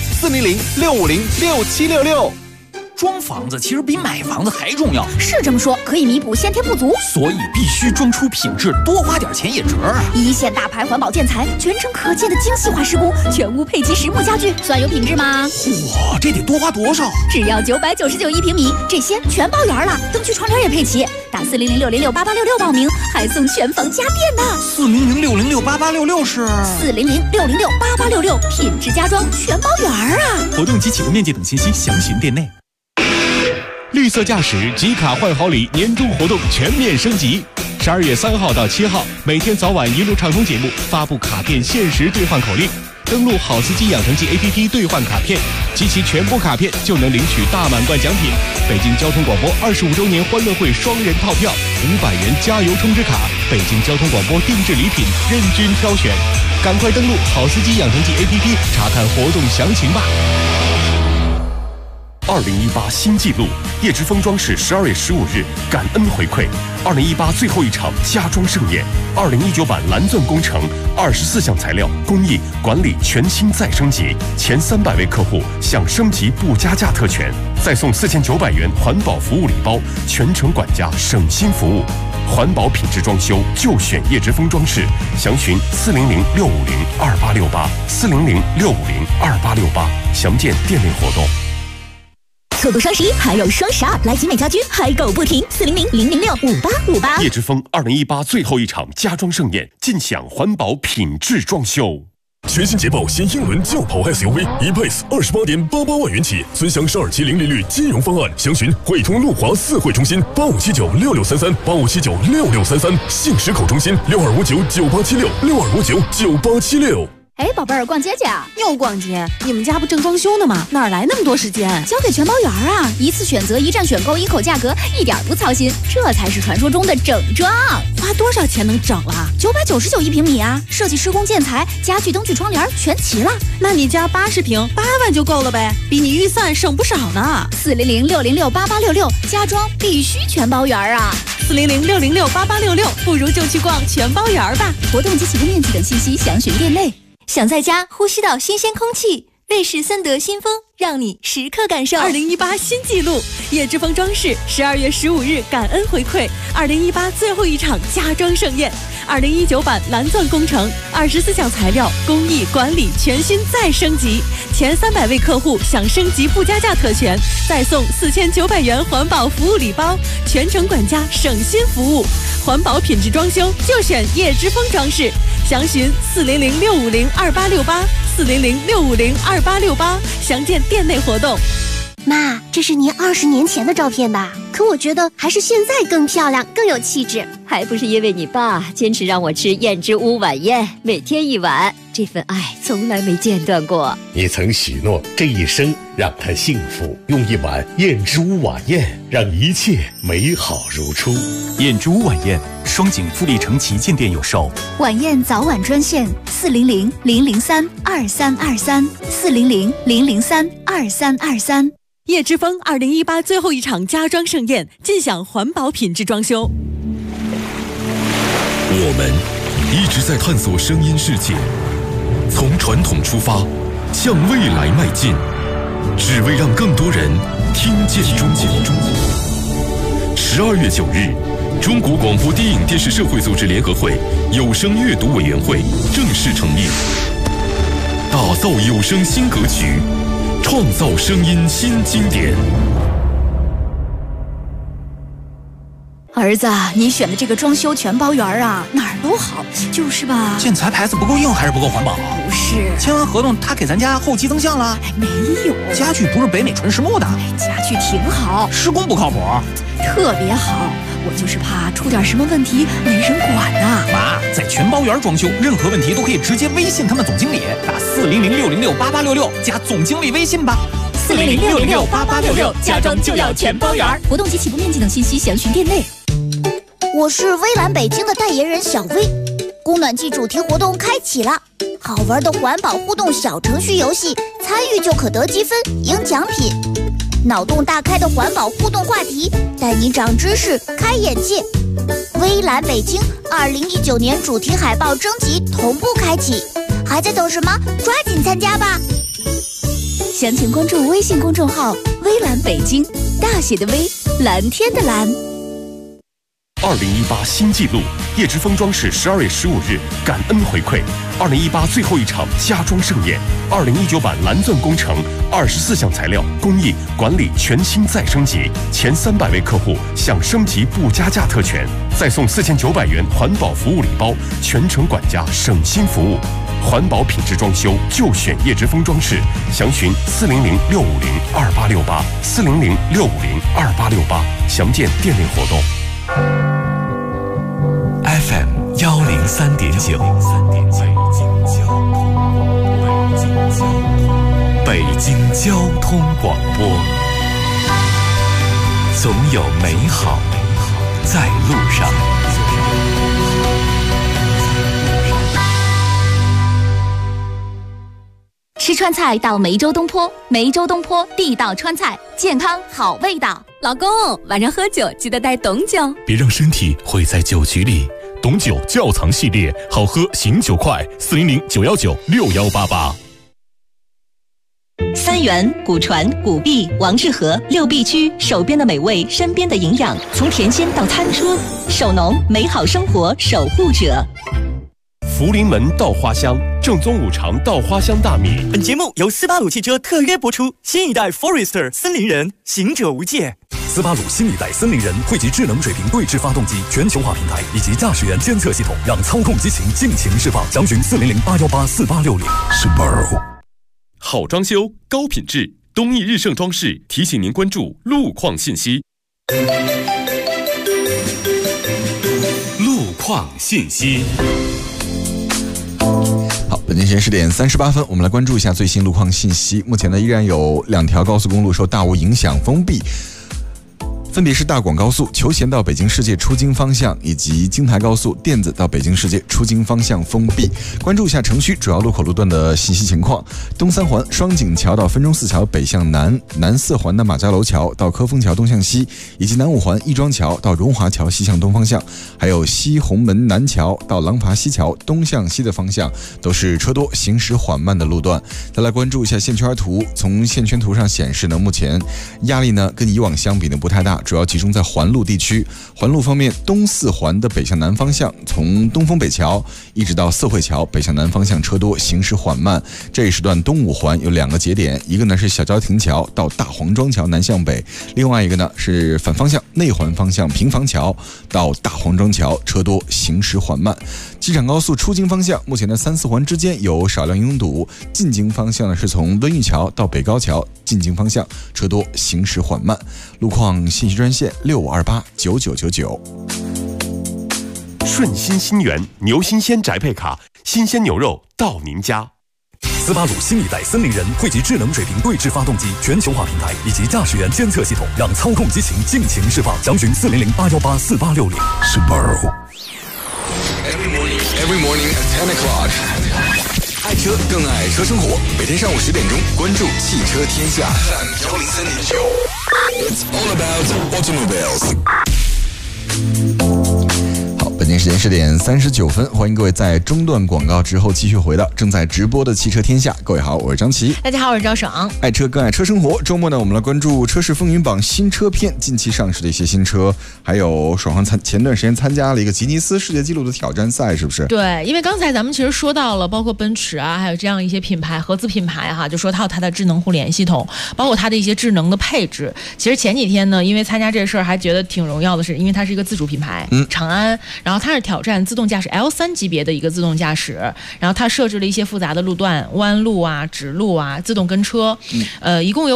400-650-6766。 装房子其实比买房子还重要， 是这么说，可以弥补先天不足， 所以必须装出品质，多花点钱也值啊！ 一线大牌环保建材，全程可见的精细化施工，全屋配齐实木家具，算有品质吗？ 嚯，这得多花多少？ 只要999一平米，这些全包圆了，灯具窗帘也配齐，打400-606-8866报名，还送全房家电呢。 400-606-8866是 400-606-8866，品质家装全包圆啊！ 活动及启动面积等信息详询店内。 绿色驾驶集卡换好礼年终活动全面升级，12月3号到7号，每天早晚一路畅通节目发布卡片限时兑换口令，登录好司机养成记 APP 兑换卡片，集齐全部卡片就能领取大满贯奖品。北京交通广播25周年欢乐会双人套票，500元加油充值卡，北京交通广播定制礼品任君挑选，赶快登录好司机养成记 APP 查看活动详情吧。 2018新纪录，叶之峰装饰12月15日感恩回馈，2018最后一场家装盛宴，2019版蓝钻工程24项材料工艺管理全新再升级，前300位客户享升级不加价特权，再送4900元环保服务礼包，全程管家省心服务。环保品质装修就选叶之峰装饰，详询400-650-2868，400-650-2868，详见店内活动。 错过双11还有双12，来集美家居嗨购不停，400-006-5858。 叶之峰2018最后一场家装盛宴，尽享环保品质装修。 全新捷豹新英伦轿跑 SUV E-Pace 28.88万元起，尊享12期零利率金融方案，详询汇通路华4汇中心85796633，85796633，信实口中心62599876，62599876。 哎，宝贝儿，逛街去啊？ 又逛街？你们家不正装修呢吗？哪来那么多时间？ 交给全包园啊！一次选择，一站选购，1口价格，一点不操心，这才是传说中的整装。 花多少钱能整啊 ？999一平米啊！设计、施工、建材、家具、灯具、窗帘全齐了。 那你家80平8万就够了呗，比你预算省不少呢。 400-606-8866，家装必须全包园啊 ！400-606-8866，不如就去逛全包园吧。 活动及起步面积等信息详询店内。想在家呼吸到新鲜空气，瑞士森德新风让你时刻感受。 2018新纪录，叶之峰装饰12月15日感恩回馈2018最后一场家装盛宴，2019版蓝钻工程24项材料工艺管理全新再升级，前300位客户享升级不加价特权，再送4900元环保服务礼包，全程管家省心服务，环保品质装修就选叶之峰装饰，详询400-650-2868，400-650-2868，详见店内活动。 妈，这是您20年前的照片吧？可我觉得还是现在更漂亮，更有气质。 还不是因为你爸坚持让我吃燕之屋晚宴，每天1碗，这份爱从来没间断过。 你曾许诺这一生让他幸福，用1碗燕之屋晚宴让一切美好如初。 燕之屋晚宴，双井富力城旗舰店有售。 晚宴早晚专线400-003-2323，400-003-2323。 叶之峰2018最后一场家装盛宴，尽享环保品质装修。 我们一直在探索声音世界，从传统出发，向未来迈进，只为让更多人听见中国。12月9日，中国广播电影电视社会组织联合会有声阅读委员会正式成立，打造有声新格局，创造声音新经典。 儿子，你选的这个装修全包园啊，哪儿都好，就是吧？ 建材牌子不够硬还是不够环保？ 不是， 签完合同他给咱家后期增项了？ 没有， 家具不是北美纯实木的。 家具挺好， 施工不靠谱， 特别好。我就是怕出点什么问题没人管呐。 妈，在全包园装修，任何问题都可以直接微信他们总经理，打400-606-8866加总经理微信吧。 400-606-8866，家装就要全包园。活动及起步面积等信息详询店内。 我是微蓝北京的代言人小薇，供暖季主题活动开启了，好玩的环保互动小程序游戏，参与就可得积分赢奖品，脑洞大开的环保互动话题，带你长知识开眼界。微蓝北京2019年主题海报征集同步开启，还在等什么？抓紧参加吧！ 详情关注微信公众号微蓝北京，大写的微，蓝天的蓝。 2018新纪录，叶之峰装饰12月15日感恩回馈2018最后一场家装盛宴，2019版蓝钻工程24项材料工艺管理全新再升级，前300位客户享升级不加价特权，再送4900元环保服务礼包，全程管家省心服务，环保品质装修就选叶之峰装饰，详询400-650-2868，400-650-2868，详见店内活动。 FM 103.9，北京交通广播，总有美好在路上。 吃川菜到梅州东坡，梅州东坡地道川菜，健康好味道。 老公，晚上喝酒记得带董酒， 别让身体毁在酒局里。董酒窖藏系列，好喝醒酒快，400-919-6188。 三元、古传、古碧、王致和6必居，手边的美味，身边的营养，从甜心到餐桌，守农美好生活守护者。 福临门稻花香，正宗五常稻花香大米。 本节目由斯巴鲁汽车特约播出，新一代 Forester 森林人，行者无界。 斯巴鲁新一代森林人汇集智能水平对置发动机全球化平台以及驾驶员监测系统，让操控激情尽情释放。详询400-818-4860。Subaru。 好装修，高品质，东义日盛装饰提醒您关注路况信息。 路况信息。 好， 本间时间10点38分，我们来关注一下最新路况信息。目前呢，依然有2条高速公路受大雾影响封闭。分别是大广高速求贤到北京世界出京方向，以及京台高速甸子到北京世界出京方向封闭。关注一下城区主要路口路段的信息情况：东三环双井桥到分钟寺桥北向南，南四环的马家楼桥到科丰桥东向西，以及南五环亦庄桥到荣华桥西向东方向，还有西红门南桥到廊坊西桥东向西的方向都是车多行驶缓慢的路段。再来关注一下线圈图，从线圈图上显示呢，目前压力呢跟以往相比呢不太大，主要集中在环路地区。环路方面，东四环的北向南方向，从东风北桥一直到四惠桥北向南方向车多，行驶缓慢。这一时段东五环有2个节点，一个呢是小郊亭桥到大黄庄桥南向北，另外一个呢是反方向内环方向平房桥到大黄庄桥，车多，行驶缓慢。机场高速出京方向，目前的3、4环之间有少量拥堵，进京方向呢是从温榆桥到北高桥，进京方向车多，行驶缓慢。路况信息专线65289999。 顺心新源牛新鲜宅配卡，新鲜牛肉到您家。 斯巴鲁新一代森林人汇集智能水平对置发动机全球化平台以及驾驶员监测系统，让操控激情尽情释放。详询4008184860。 Subaru。Every morning at 10 o'clock。爱车更爱车生活，每天上午10点钟，关注汽车天下。103.9。It's all about automobiles。本间时间10点39分，欢迎各位在中段广告之后继续回到正在直播的汽车天下。各位好，我是张琪。 大家好，我是赵爽。 爱车更爱车生活，周末呢，我们来关注车市风云榜新车篇，近期上市的一些新车，还有爽前段时间参加了一个吉尼斯世界纪录的挑战赛，是不是？ 对，因为刚才咱们其实说到了，包括奔驰啊，还有这样一些品牌合资品牌哈，就说它有它的智能互联系统，包括它的一些智能的配置。其实前几天呢，因为参加这事儿还觉得挺荣耀的是，因为它是一个自主品牌，长安，然后它是挑战自动驾驶 L3 级别的一个自动驾驶，然后它设置了一些复杂的路段，弯路啊、直路啊、自动跟车，一共有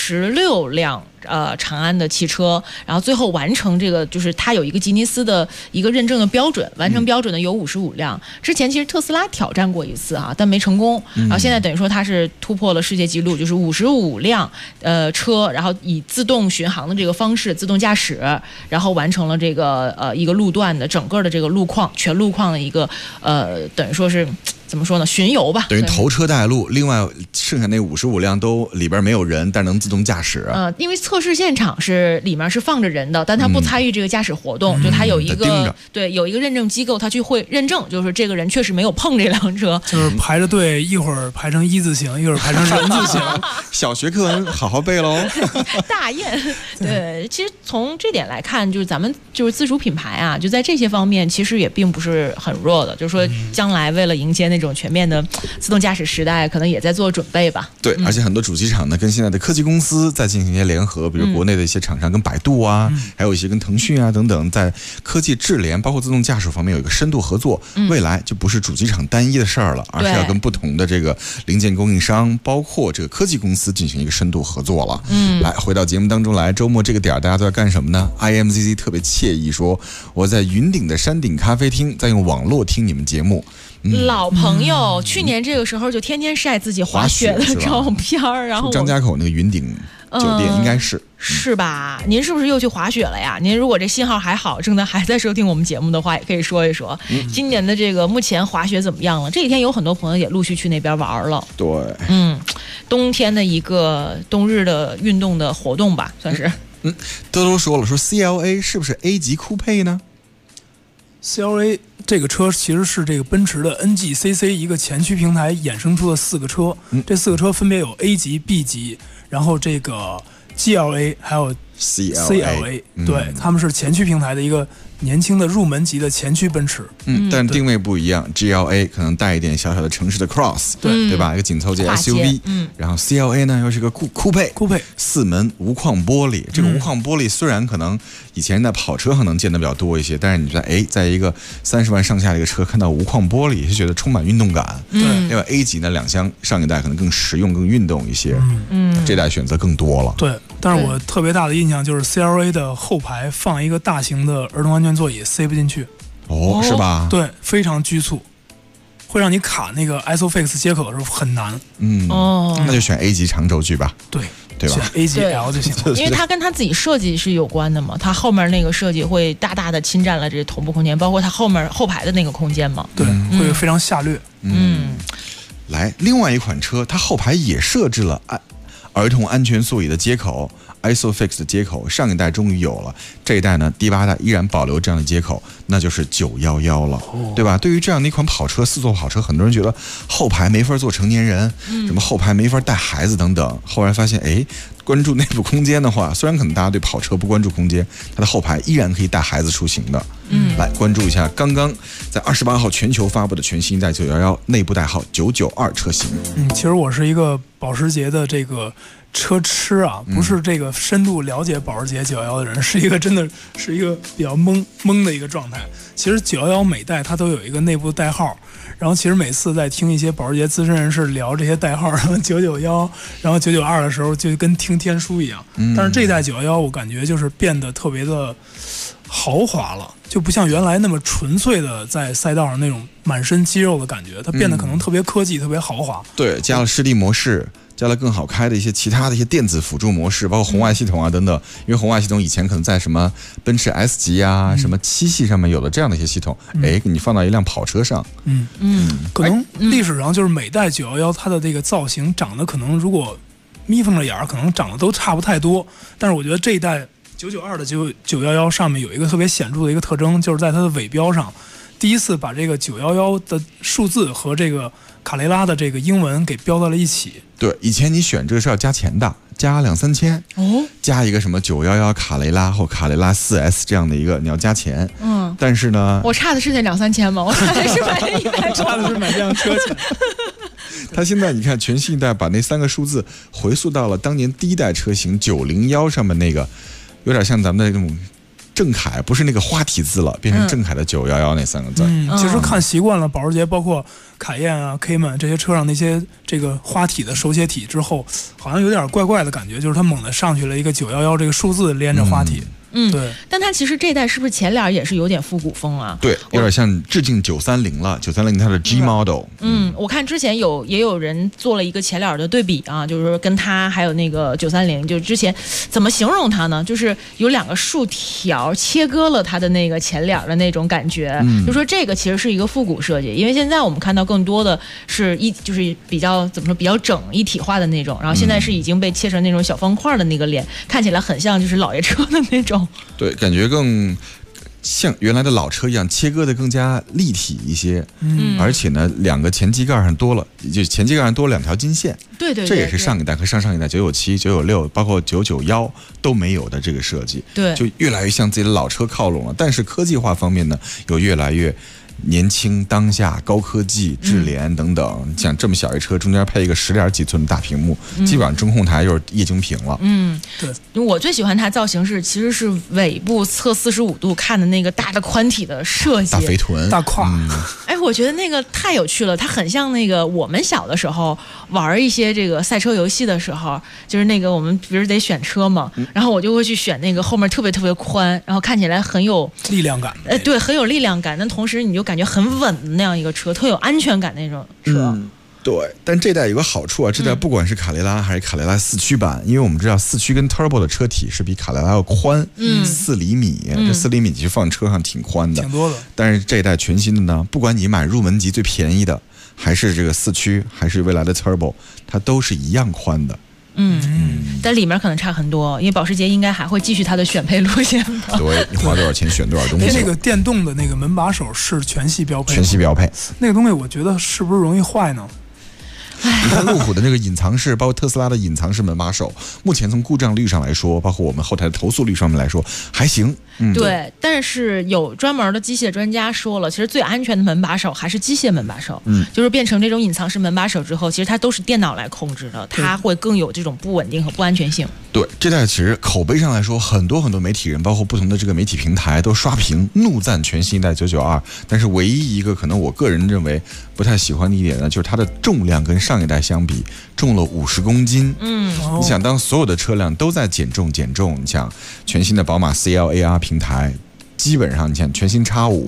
56辆。长安的汽车，然后最后完成这个，就是它有一个吉尼斯的一个认证的标准，完成标准的有55辆。之前其实特斯拉挑战过一次哈，但没成功。然后现在等于说它是突破了世界纪录，就是55辆车，然后以自动巡航的这个方式，自动驾驶，然后完成了这个一个路段的整个的这个路况，全路况的一个等于说是。怎么说呢？巡游吧， 等于头车带路。另外，剩下那55辆都里边没有人，但能自动驾驶。 因为测试现场是里面是放着人的，但他不参与这个驾驶活动，就他有一个有一个认证机构，他去会认证，就是这个人确实没有碰这辆车， 就是排着队，一会儿排成一字形，一会儿排成人字形。 小学课文好好背喽。 大雁，对，其实从这点来看，就是咱们就是自主品牌啊，就在这些方面其实也并不是很弱的，就是说将来为了迎接那种全面的自动驾驶时代，可能也在做准备吧。 对，而且很多主机厂呢，跟现在的科技公司在进行一些联合，比如国内的一些厂商跟百度啊，还有一些跟腾讯啊等等，在科技智联包括自动驾驶方面有一个深度合作。未来就不是主机厂单一的事儿了，而是要跟不同的这个零件供应商，包括这个科技公司进行一个深度合作了。来回到节目当中来，周末这个点大家都在干什么呢 ？IMZZ 特别惬意说，我在云顶的山顶咖啡厅，在用网络听你们节目。 老朋友，去年这个时候就天天晒自己滑雪的照片，然后张家口那个云顶酒店应该是吧？您是不是又去滑雪了呀？您如果这信号还好，正在还在收听我们节目的话，也可以说一说今年的这个目前滑雪怎么样了？这几天有很多朋友也陆续去那边玩了。 对， 冬天的一个冬日的运动的活动吧，算是。 都说了，说 CLA 是不是 A 级酷配呢？ CLA 这个车其实是这个奔驰的 NGCC 一个前驱平台衍生出的4个车，这4个车分别有 A 级、B 级，然后这个 GLA 还有 CLA，对，他们是前驱平台的一个年轻的入门级的前驱奔驰。 但定位不一样 ，GLA 可能带一点小小的城市的 cross， 对吧？一个紧凑级 SUV，然后 CLA 呢又是个酷配，4门无框玻璃。这个无框玻璃虽然可能以前在跑车上能见得比较多一些，但是你在一个30万上下的一个车看到无框玻璃，也是觉得充满运动感。另外 A 级呢2厢上一代可能更实用、更运动一些，这代选择更多了。 对，但是我特别大的印象就是 CLA 的后排放一个大型的儿童安全座椅塞不进去。 是吧？ 对，非常拘促。 会让你卡那个 ISOFIX 接口的时候很难。 那就选 A 级长轴距吧。对吧？ 选 A 级 L 就行了， 因为它跟它自己设计是有关的嘛，它后面那个设计会大大的侵占了这同步空间，包括它后排的那个空间嘛。 对，会非常下掠。 来，另外一款车，它后排也设置了儿童安全座椅的接口 ，ISOFIX 的接口，上一代终于有了，这一代呢，第8代依然保留这样的接口，那就是911了，对吧？对于这样的一款跑车，4座跑车，很多人觉得后排没法坐成年人，什么后排没法带孩子等等，后来发现，关注内部空间的话，虽然可能大家对跑车不关注空间，它的后排依然可以带孩子出行的。来关注一下刚刚在28号全球发布的全新一代911，内部代号992车型。 其实我是一个保时捷的这个车痴啊，不是这个深度了解保时捷911的人，是一个真的是一个比较懵的一个状态。其实911每代它都有一个内部代号，然后其实每次在听一些保时捷资深人士聊这些代号，然后991，然后992的时候，就跟听天书一样。但是这一代911我感觉就是变得特别的豪华了，就不像原来那么纯粹的在赛道上那种满身肌肉的感觉，它变得可能特别科技，特别豪华。 对，加了湿地模式，加了更好开的一些其他的一些电子辅助模式，包括红外系统啊等等。因为红外系统以前可能在什么奔驰 S 级啊、什么7系上面有的这样的一些系统，你放到一辆跑车上， 可能历史上就是每代911它的这个造型长得可能如果眯缝着眼儿，可能长得都差不太多，但是我觉得这一代992的911上面有一个特别显著的一个特征，就是在它的尾标上，第一次把这个911的数字和这个卡雷拉的这个英文给标到了一起。 对，以前你选这个是要加钱的，加2-3千，加一个什么911卡雷拉或卡雷拉 4S 这样的一个，你要加钱。但是呢， 我差的是那2-3千吗？我差的是买了100多， 差的是买这辆车钱。 他现在你看全新一代把那3个数字回溯到了当年第1代车型901上面那个。有点像咱们的那种正楷，不是那个花体字了，变成正楷的911那3个字。 其实看习惯了保时捷，包括凯宴啊、Cayman 这些车上那些这个花体的手写体之后，好像有点怪怪的感觉，就是它猛地上去了一个911这个数字连着花体。对， 但它其实这一代是不是前脸也是有点复古风啊？ 对，有点像致敬930了。930它的 G model。 我看之前也有人做了一个前脸的对比啊，就是说跟它还有那个930，就之前怎么形容它呢？就是有2个竖条切割了它的那个前脸的那种感觉。就说这个其实是一个复古设计，因为现在我们看到更多的是就是比较怎么说比较整一体化的那种，然后现在是已经被切成那种小方块的那个脸，看起来很像就是老爷车的那种。 对，感觉更像原来的老车一样，切割的更加立体一些。而且呢，2个前机盖上多了，就前机盖上多了2条金线。 对， 这也是上一代和上一代997、996，包括991都没有的这个设计。 对， 就越来越向自己的老车靠拢了。但是科技化方面呢，有越来越年轻、当下、高科技、智联等等。像这么小一车，中间配一个10点几寸的大屏幕，基本上中控台就是液晶屏了。 对，我最喜欢它造型其实是尾部侧45度看的那个大的宽体的设计， 大肥臀、 大胯。 我觉得那个太有趣了，它很像那个我们小的时候玩一些这个赛车游戏的时候，就是那个我们比如得选车嘛，然后我就会去选那个后面特别特别宽，然后看起来很有力量感。 对，很有力量感，但同时你就感觉很稳的那样一个车，特有安全感那种车。 对，但这代有个好处啊，这代不管是卡雷拉还是卡雷拉4驱版，因为我们知道4驱跟 Turbo 的车体是比卡雷拉要宽4厘米，这4厘米其实放车上挺宽的， 挺多的。 但是这一代全新的呢，不管你买入门级最便宜的，还是这个4驱，还是未来的 Turbo， 它都是一样宽的。 但里面可能差很多，因为保时捷应该还会继续它的选配路线吧。 对，你花多少钱选多少东西。 那个电动的那个门把手是全系标配。 全系标配。 那个东西我觉得是不是容易坏呢？ 你看路虎的那个隐藏式，包括特斯拉的隐藏式门把手，目前从故障率上来说，包括我们后台的投诉率上面来说还行。 对，但是有专门的机械专家说了，其实最安全的门把手还是机械门把手。就是变成这种隐藏式门把手之后，其实它都是电脑来控制的，它会更有这种不稳定和不安全性。 对，这代其实口碑上来说，很多媒体人，包括不同的这个媒体平台都刷屏怒赞全新一代992。但是唯一一个可能我个人认为不太喜欢的一点呢，就是它的重量跟上一代相比重了50公斤。你想当所有的车辆都在减重，你想全新的宝马 CLAR 平台基本上你看全新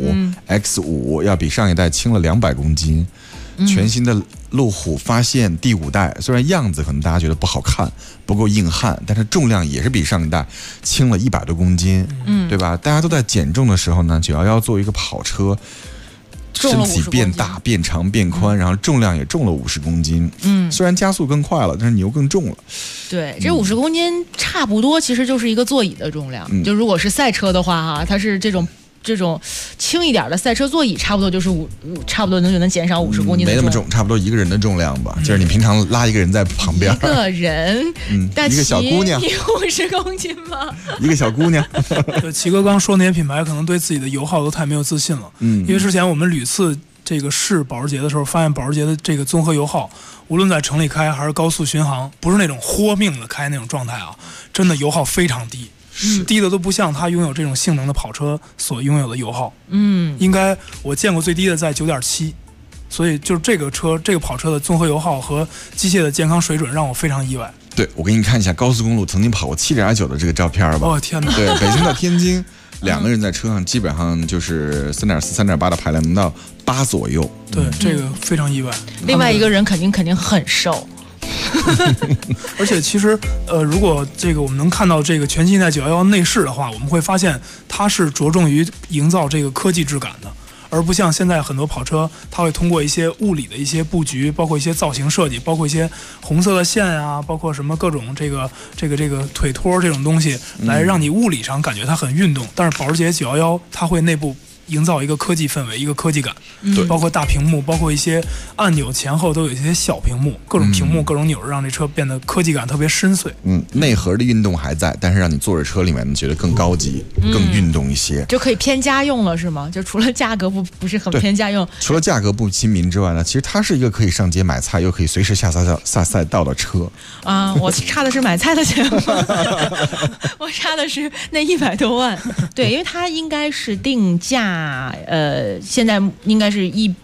X5、X5 要比上一代轻了200公斤，全新的路虎发现第5代，虽然样子可能大家觉得不好看，不够硬汉，但是重量也是比上一代轻了100多公斤，对吧？大家都在减重的时候呢，911作为一个跑车，身体变大、变长、变宽，然后重量也重了50公斤。虽然加速更快了，但是你又更重了。 对，这50公斤差不多，其实就是一个座椅的重量。就如果是赛车的话，哈，它是这种轻一点的赛车座椅，差不多就是差不多能减少50公斤的重量。没那么重，差不多1个人的重量吧。就是你平常拉1个人在旁边， 1个人， 一个小姑娘， 你50公斤吗？ 一个小姑娘。 对，齐哥刚说那些品牌可能对自己的油耗都太没有自信了。因为之前我们屡次这个试保时捷的时候，发现保时捷的这个综合油耗，无论在城里开还是高速巡航，不是那种豁命的开那种状态啊，真的油耗非常低。低的都不像它拥有这种性能的跑车所拥有的油耗。应该我见过最低的在9.7，所以就是这个跑车的综合油耗和机械的健康水准让我非常意外。 对，我给你看一下高速公路曾经跑过7.9的这个照片吧。 哦天哪！ 对，北京到天津，2个人在车上基本上就是3.4、3.8的排量能到8左右。 对，这个非常意外。 另外一个人肯定很瘦。 而且其实如果这个我们能看到这个全新一代911内饰的话，我们会发现它是着重于营造这个科技质感的，而不像现在很多跑车，它会通过一些物理的一些布局，包括一些造型设计，包括一些红色的线啊，包括什么各种这个腿托这种东西，来让你物理上感觉它很运动。但是保时捷911它会内部营造一个科技氛围，一个科技感，对，包括大屏幕，包括一些按钮前后都有一些小屏幕，各种屏幕、各种钮，让这车变得科技感特别深邃。 内核的运动还在，但是让你坐着车里面觉得更高级、更运动一些， 就可以偏家用了，是吗？就除了价格不是很偏家用， 除了价格不亲民之外呢，其实它是一个可以上街买菜又可以随时下赛道的车啊。我差的是买菜的钱，我差的是那100多万。对，因为它应该是定价。现在应该是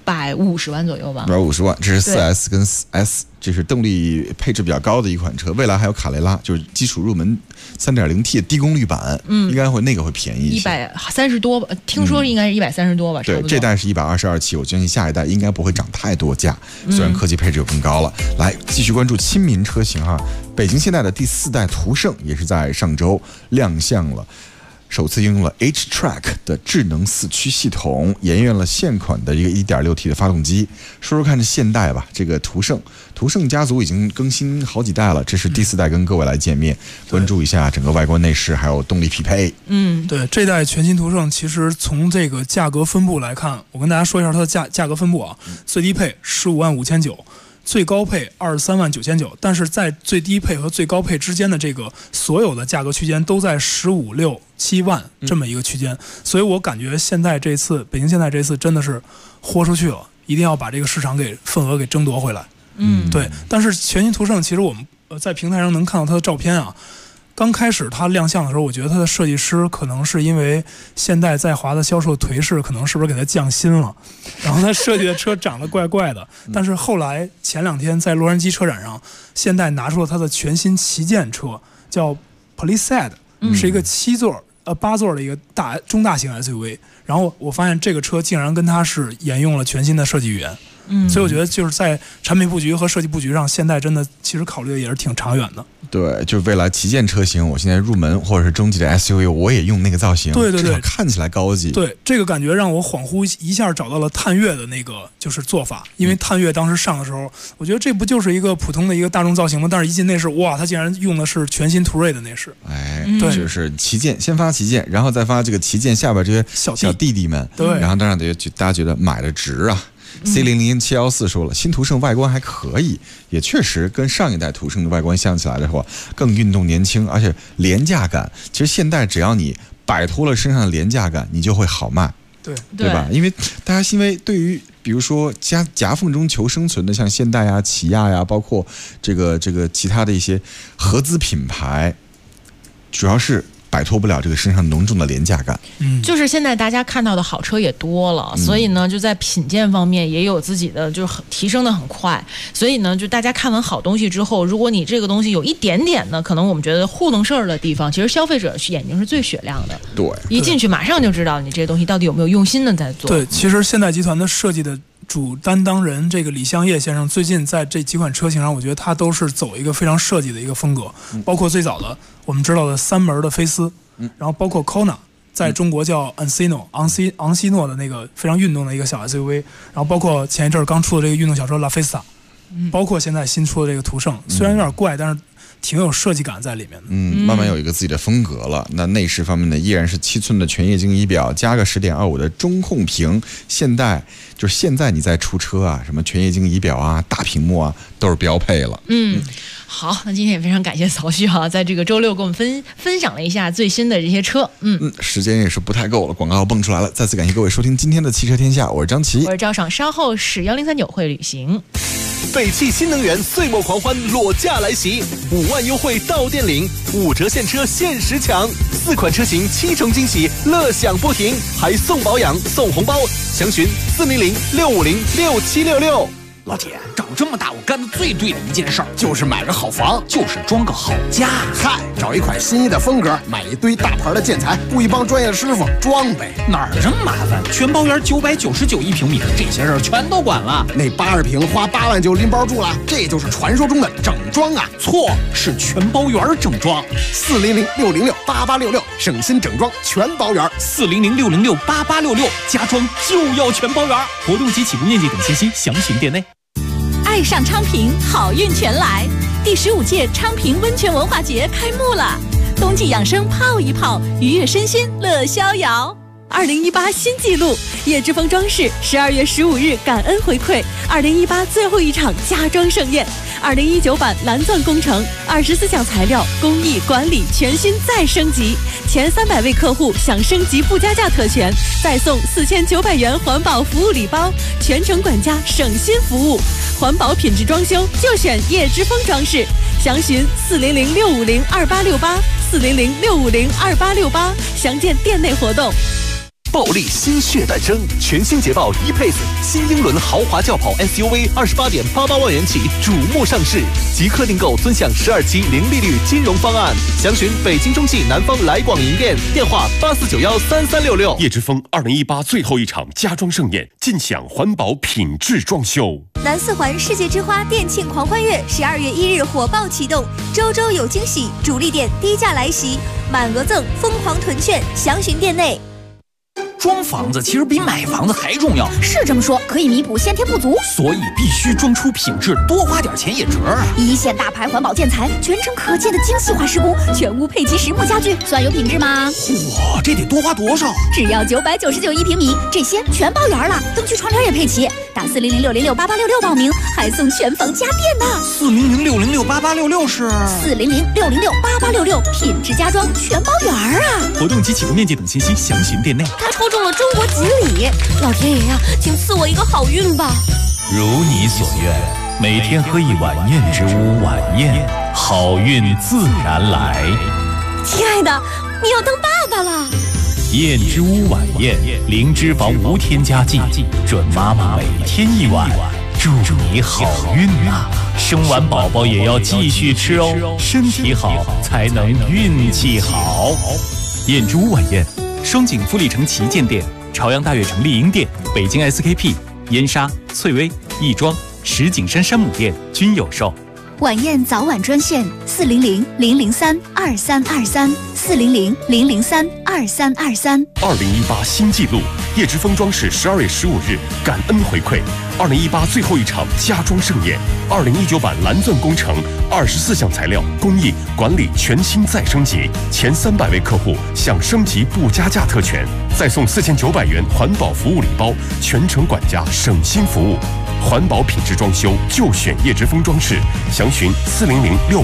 150万左右吧。 150万，这是4S 跟S， 这是动力配置比较高的一款车。未来还有卡雷拉，就是基础入门 3.0T 的低功率版，应该会那个会便宜一些 ，130多吧，听说应该是130多吧。 对，这代是122起，我相信下一代应该不会涨太多价，虽然科技配置又更高了。来，继续关注亲民车型哈，北京现代的第4代途胜也是在上周亮相了。首次应用了 H-Track 的智能4驱系统，沿用了现款的一个 1.6T 的发动机。说说看这现代吧，这个途胜家族已经更新好几代了，这是第4代跟各位来见面，关注一下整个外观内饰还有动力匹配。 对，这代全新途胜其实从这个价格分布来看，我跟大家说一下它的价格分布啊，最低配15万5900。最高配23万9900，但是在最低配和最高配之间的这个所有的价格区间都在15、6、7万这么一个区间，所以我感觉北京现代这次真的是豁出去了，一定要把这个市场份额给争夺回来。对。但是全新途胜其实我们在平台上能看到它的照片啊。刚开始它亮相的时候，我觉得它的设计师可能是因为现代在华的销售颓势，可能是不是给它降薪了，然后它设计的车长得怪怪的。但是后来前2天在洛杉矶车展上，现代拿出了它的全新旗舰车，叫 Palisade，是一个8座的一个中大型 SUV。然后我发现这个车竟然跟它是沿用了全新的设计语言。所以我觉得就是在产品布局和设计布局上，现代真的其实考虑的也是挺长远的。 对，就是未来旗舰车型，我现在入门或者是中级的 SUV， 我也用那个造型， 对， 至少看起来高级。 对，这个感觉让我恍惚一下找到了探岳的那个就是做法，因为探岳当时上的时候，我觉得这不就是一个普通的一个大众造型吗？但是一进内饰，哇，它竟然用的是全新途锐的内饰。 对，就是旗舰，先发旗舰，然后再发这个旗舰下边这些小弟弟们， 对， 然后当然大家觉得买的值啊。C00714说了，新途胜外观还可以，也确实跟上一代途胜的外观相起来的话，更运动年轻，而且廉价感。其实现代只要你摆脱了身上的廉价感，你就会好卖，对吧？因为大家对于比如说夹缝中求生存的，像现代啊、起亚呀，包括这个其他的一些合资品牌，主要是摆脱不了这个身上浓重的廉价感。 就是现在大家看到的好车也多了，所以呢就在品鉴方面也有自己的就是提升的很快，所以呢就大家看完好东西之后，如果你这个东西有一点点呢可能我们觉得糊弄事儿的地方，其实消费者眼睛是最雪亮的， 对， 一进去马上就知道你这个东西到底有没有用心的在做。 对，其实现代集团的设计的主担当人这个李相业先生，最近在这几款车型上，我觉得他都是走一个非常设计的一个风格，包括最早的我们知道的3门的菲斯，然后包括 Kona， 在中国叫 昂希诺的那个非常运动的一个小 SUV， 然后包括前一阵刚出的这个运动小车拉菲斯塔，包括现在新出的这个途胜，虽然有点怪，但是挺有设计感在里面的。 慢慢有一个自己的风格了。那内饰方面呢，依然是7寸的全液晶仪表，加个 10.25 的中控屏。现在你在出车啊，什么全液晶仪表啊、大屏幕啊，都是标配了。 好，那今天也非常感谢曹旭在这个周六给我们分享了一下最新的这些车。 时间也是不太够了，广告蹦出来了。再次感谢各位收听今天的汽车天下，我是张琪， 我是赵爽，稍后是1039会旅行。 北汽新能源岁末狂欢裸驾来袭，5万优惠到店领，5折现车限时抢，4款车型7重惊喜，乐享不停，还送保养送红包，详询400-650-6766。 老铁，长这么大我干的最对的一件事儿就是买个好房，就是装个好家。 嗨，找一款心仪的风格，买一堆大牌的建材，雇一帮专业的师傅装呗。 哪儿这么麻烦？全包圆999一平米，这些事儿全都管了。 那80平花8万就拎包住了，这就是传说中的整装啊！ 错，是全包圆整装。 400-606-8866，省心整装全包圆。 400-606-8866，家装就要全包圆。活动及起步面积等信息详询店内。 爱上昌平，好运全来！第15届昌平温泉文化节开幕了，冬季养生泡一泡，愉悦身心乐逍遥。2018新纪录，叶之峰装饰12月15日感恩回馈2018最后一场家装盛宴，2019版蓝钻工程24项材料工艺管理全新再升级，前300位客户享升级不加价特权，再送4900元环保服务礼包，全程管家省心服务，环保品质装修就选叶之峰装饰，详询400-650-2868，400-650-2868，详见店内活动。 暴力新血诞生，全新捷豹 E-Pace 新英伦豪华轿跑 SUV 28.88万元起瞩目上市，即刻订购尊享12期零利率金融方案，详询北京中汽南方来广营店，电话84913366。 叶之峰2018最后一场家装盛宴，尽享环保品质装修。 南四环世界之花店庆狂欢月12月1日火爆启动，周周有惊喜，主力店低价来袭，满额赠，疯狂囤券，详询店内。 装房子其实比买房子还重要， 是这么说，可以弥补先天不足， 所以必须装出品质，多花点钱也值啊！ 一线大牌环保建材，全程可见的精细化施工，全屋配齐实木家具，算有品质吗？ 哇，这得多花多少？ 只要999一平米，这些全包圆了，灯具窗帘也配齐，打400-606-8866报名，还送全房家电呢。 400-606-8866是 400-606-8866，品质家装全包圆啊！ 活动及起步面积等信息详询店内。 他抽中了中国锦鲤，老天爷呀，请赐我一个好运吧！ 如你所愿，每天喝一碗燕之屋晚宴，好运自然来。 亲爱的，你要当爸爸了。 燕之屋晚宴，零脂肪无添加剂，准妈妈每天一碗，祝你好运啊！生完宝宝也要继续吃哦，身体好才能运气好。 燕之屋晚宴，双井富力城旗舰店、朝阳大悦城丽婴店、北京 SKP、燕莎、翠微、亦庄、石景山山姆店均有售。 晚宴早晚专线400-003-2323，400-003-2323。 2018新纪录，叶之峰装饰12月15日感恩回馈2018最后一场家装盛宴，2019版蓝钻工程24项材料工艺管理全新再升级，前300位客户享升级不加价特权，再送4900元环保服务礼包，全程管家省心服务，环保品质装修就选叶之峰装饰，详询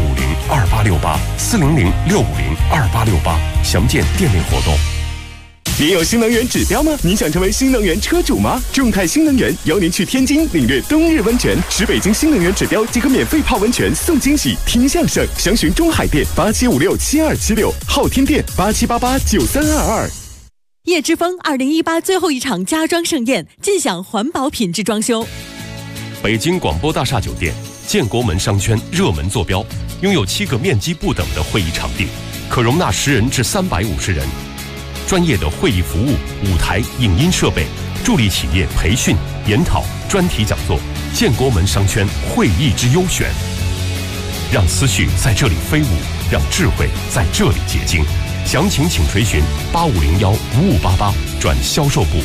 400-650-2868，400-650-2868，详见店内活动。 您有新能源指标吗？您想成为新能源车主吗？众泰新能源邀您去天津领略冬日温泉，使北京新能源指标即可免费泡温泉送惊喜，听相声。详询中海店87567276，昊天店87889322。 叶之峰2018最后一场家装盛宴，尽享环保品质装修。 北京广播大厦酒店建国门商圈热门坐标，拥有7个面积不等的会议场地，可容纳10人至350人。专业的会议服务、舞台、影音设备，助力企业培训、研讨、专题讲座。建国门商圈会议之优选，让思绪在这里飞舞，让智慧在这里结晶。详情请垂询8501-5588转销售部。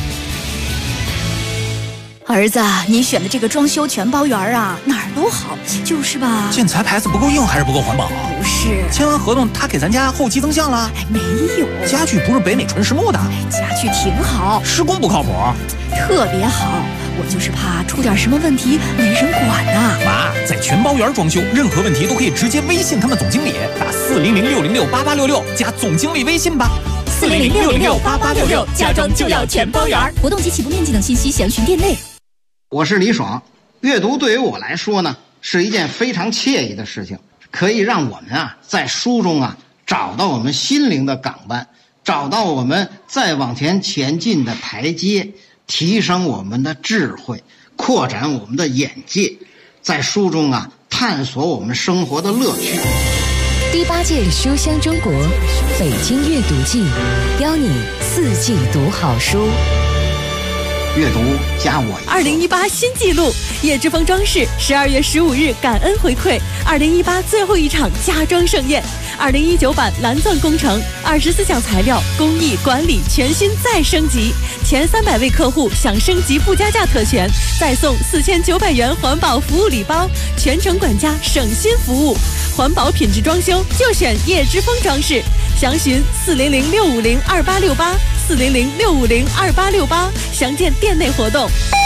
儿子，你选的这个装修全包园啊，哪儿都好，就是吧？ 建材牌子不够硬，还是不够环保？ 不是， 签完合同他给咱家后期增项了？ 没有， 家具不是北美纯实木的？ 家具挺好， 施工不靠谱， 特别好。我就是怕出点什么问题没人管呐。 妈，在全包园装修，任何问题都可以直接微信他们总经理，打400-606-8866加总经理微信吧。 400-606-8866，家装就要全包园。活动及起步面积等信息详询店内。 我是李爽，阅读对于我来说呢，是一件非常惬意的事情，可以让我们在书中找到我们心灵的港湾，找到我们再往前进的台阶，提升我们的智慧，扩展我们的眼界，在书中探索我们生活的乐趣。 第8届书香中国北京阅读季，邀你4季读好书。 阅读加我 2018新纪录，叶之峰装饰12月15日感恩回馈2018最后一场家装盛宴，2019版蓝钻工程24项材料工艺管理全新再升级，前300位客户享升级附加价特权，再送4900元环保服务礼包，全程管家省心服务，环保品质装修就选叶之峰装饰，详询400-650-2868，400-650-2868，详见店内活动。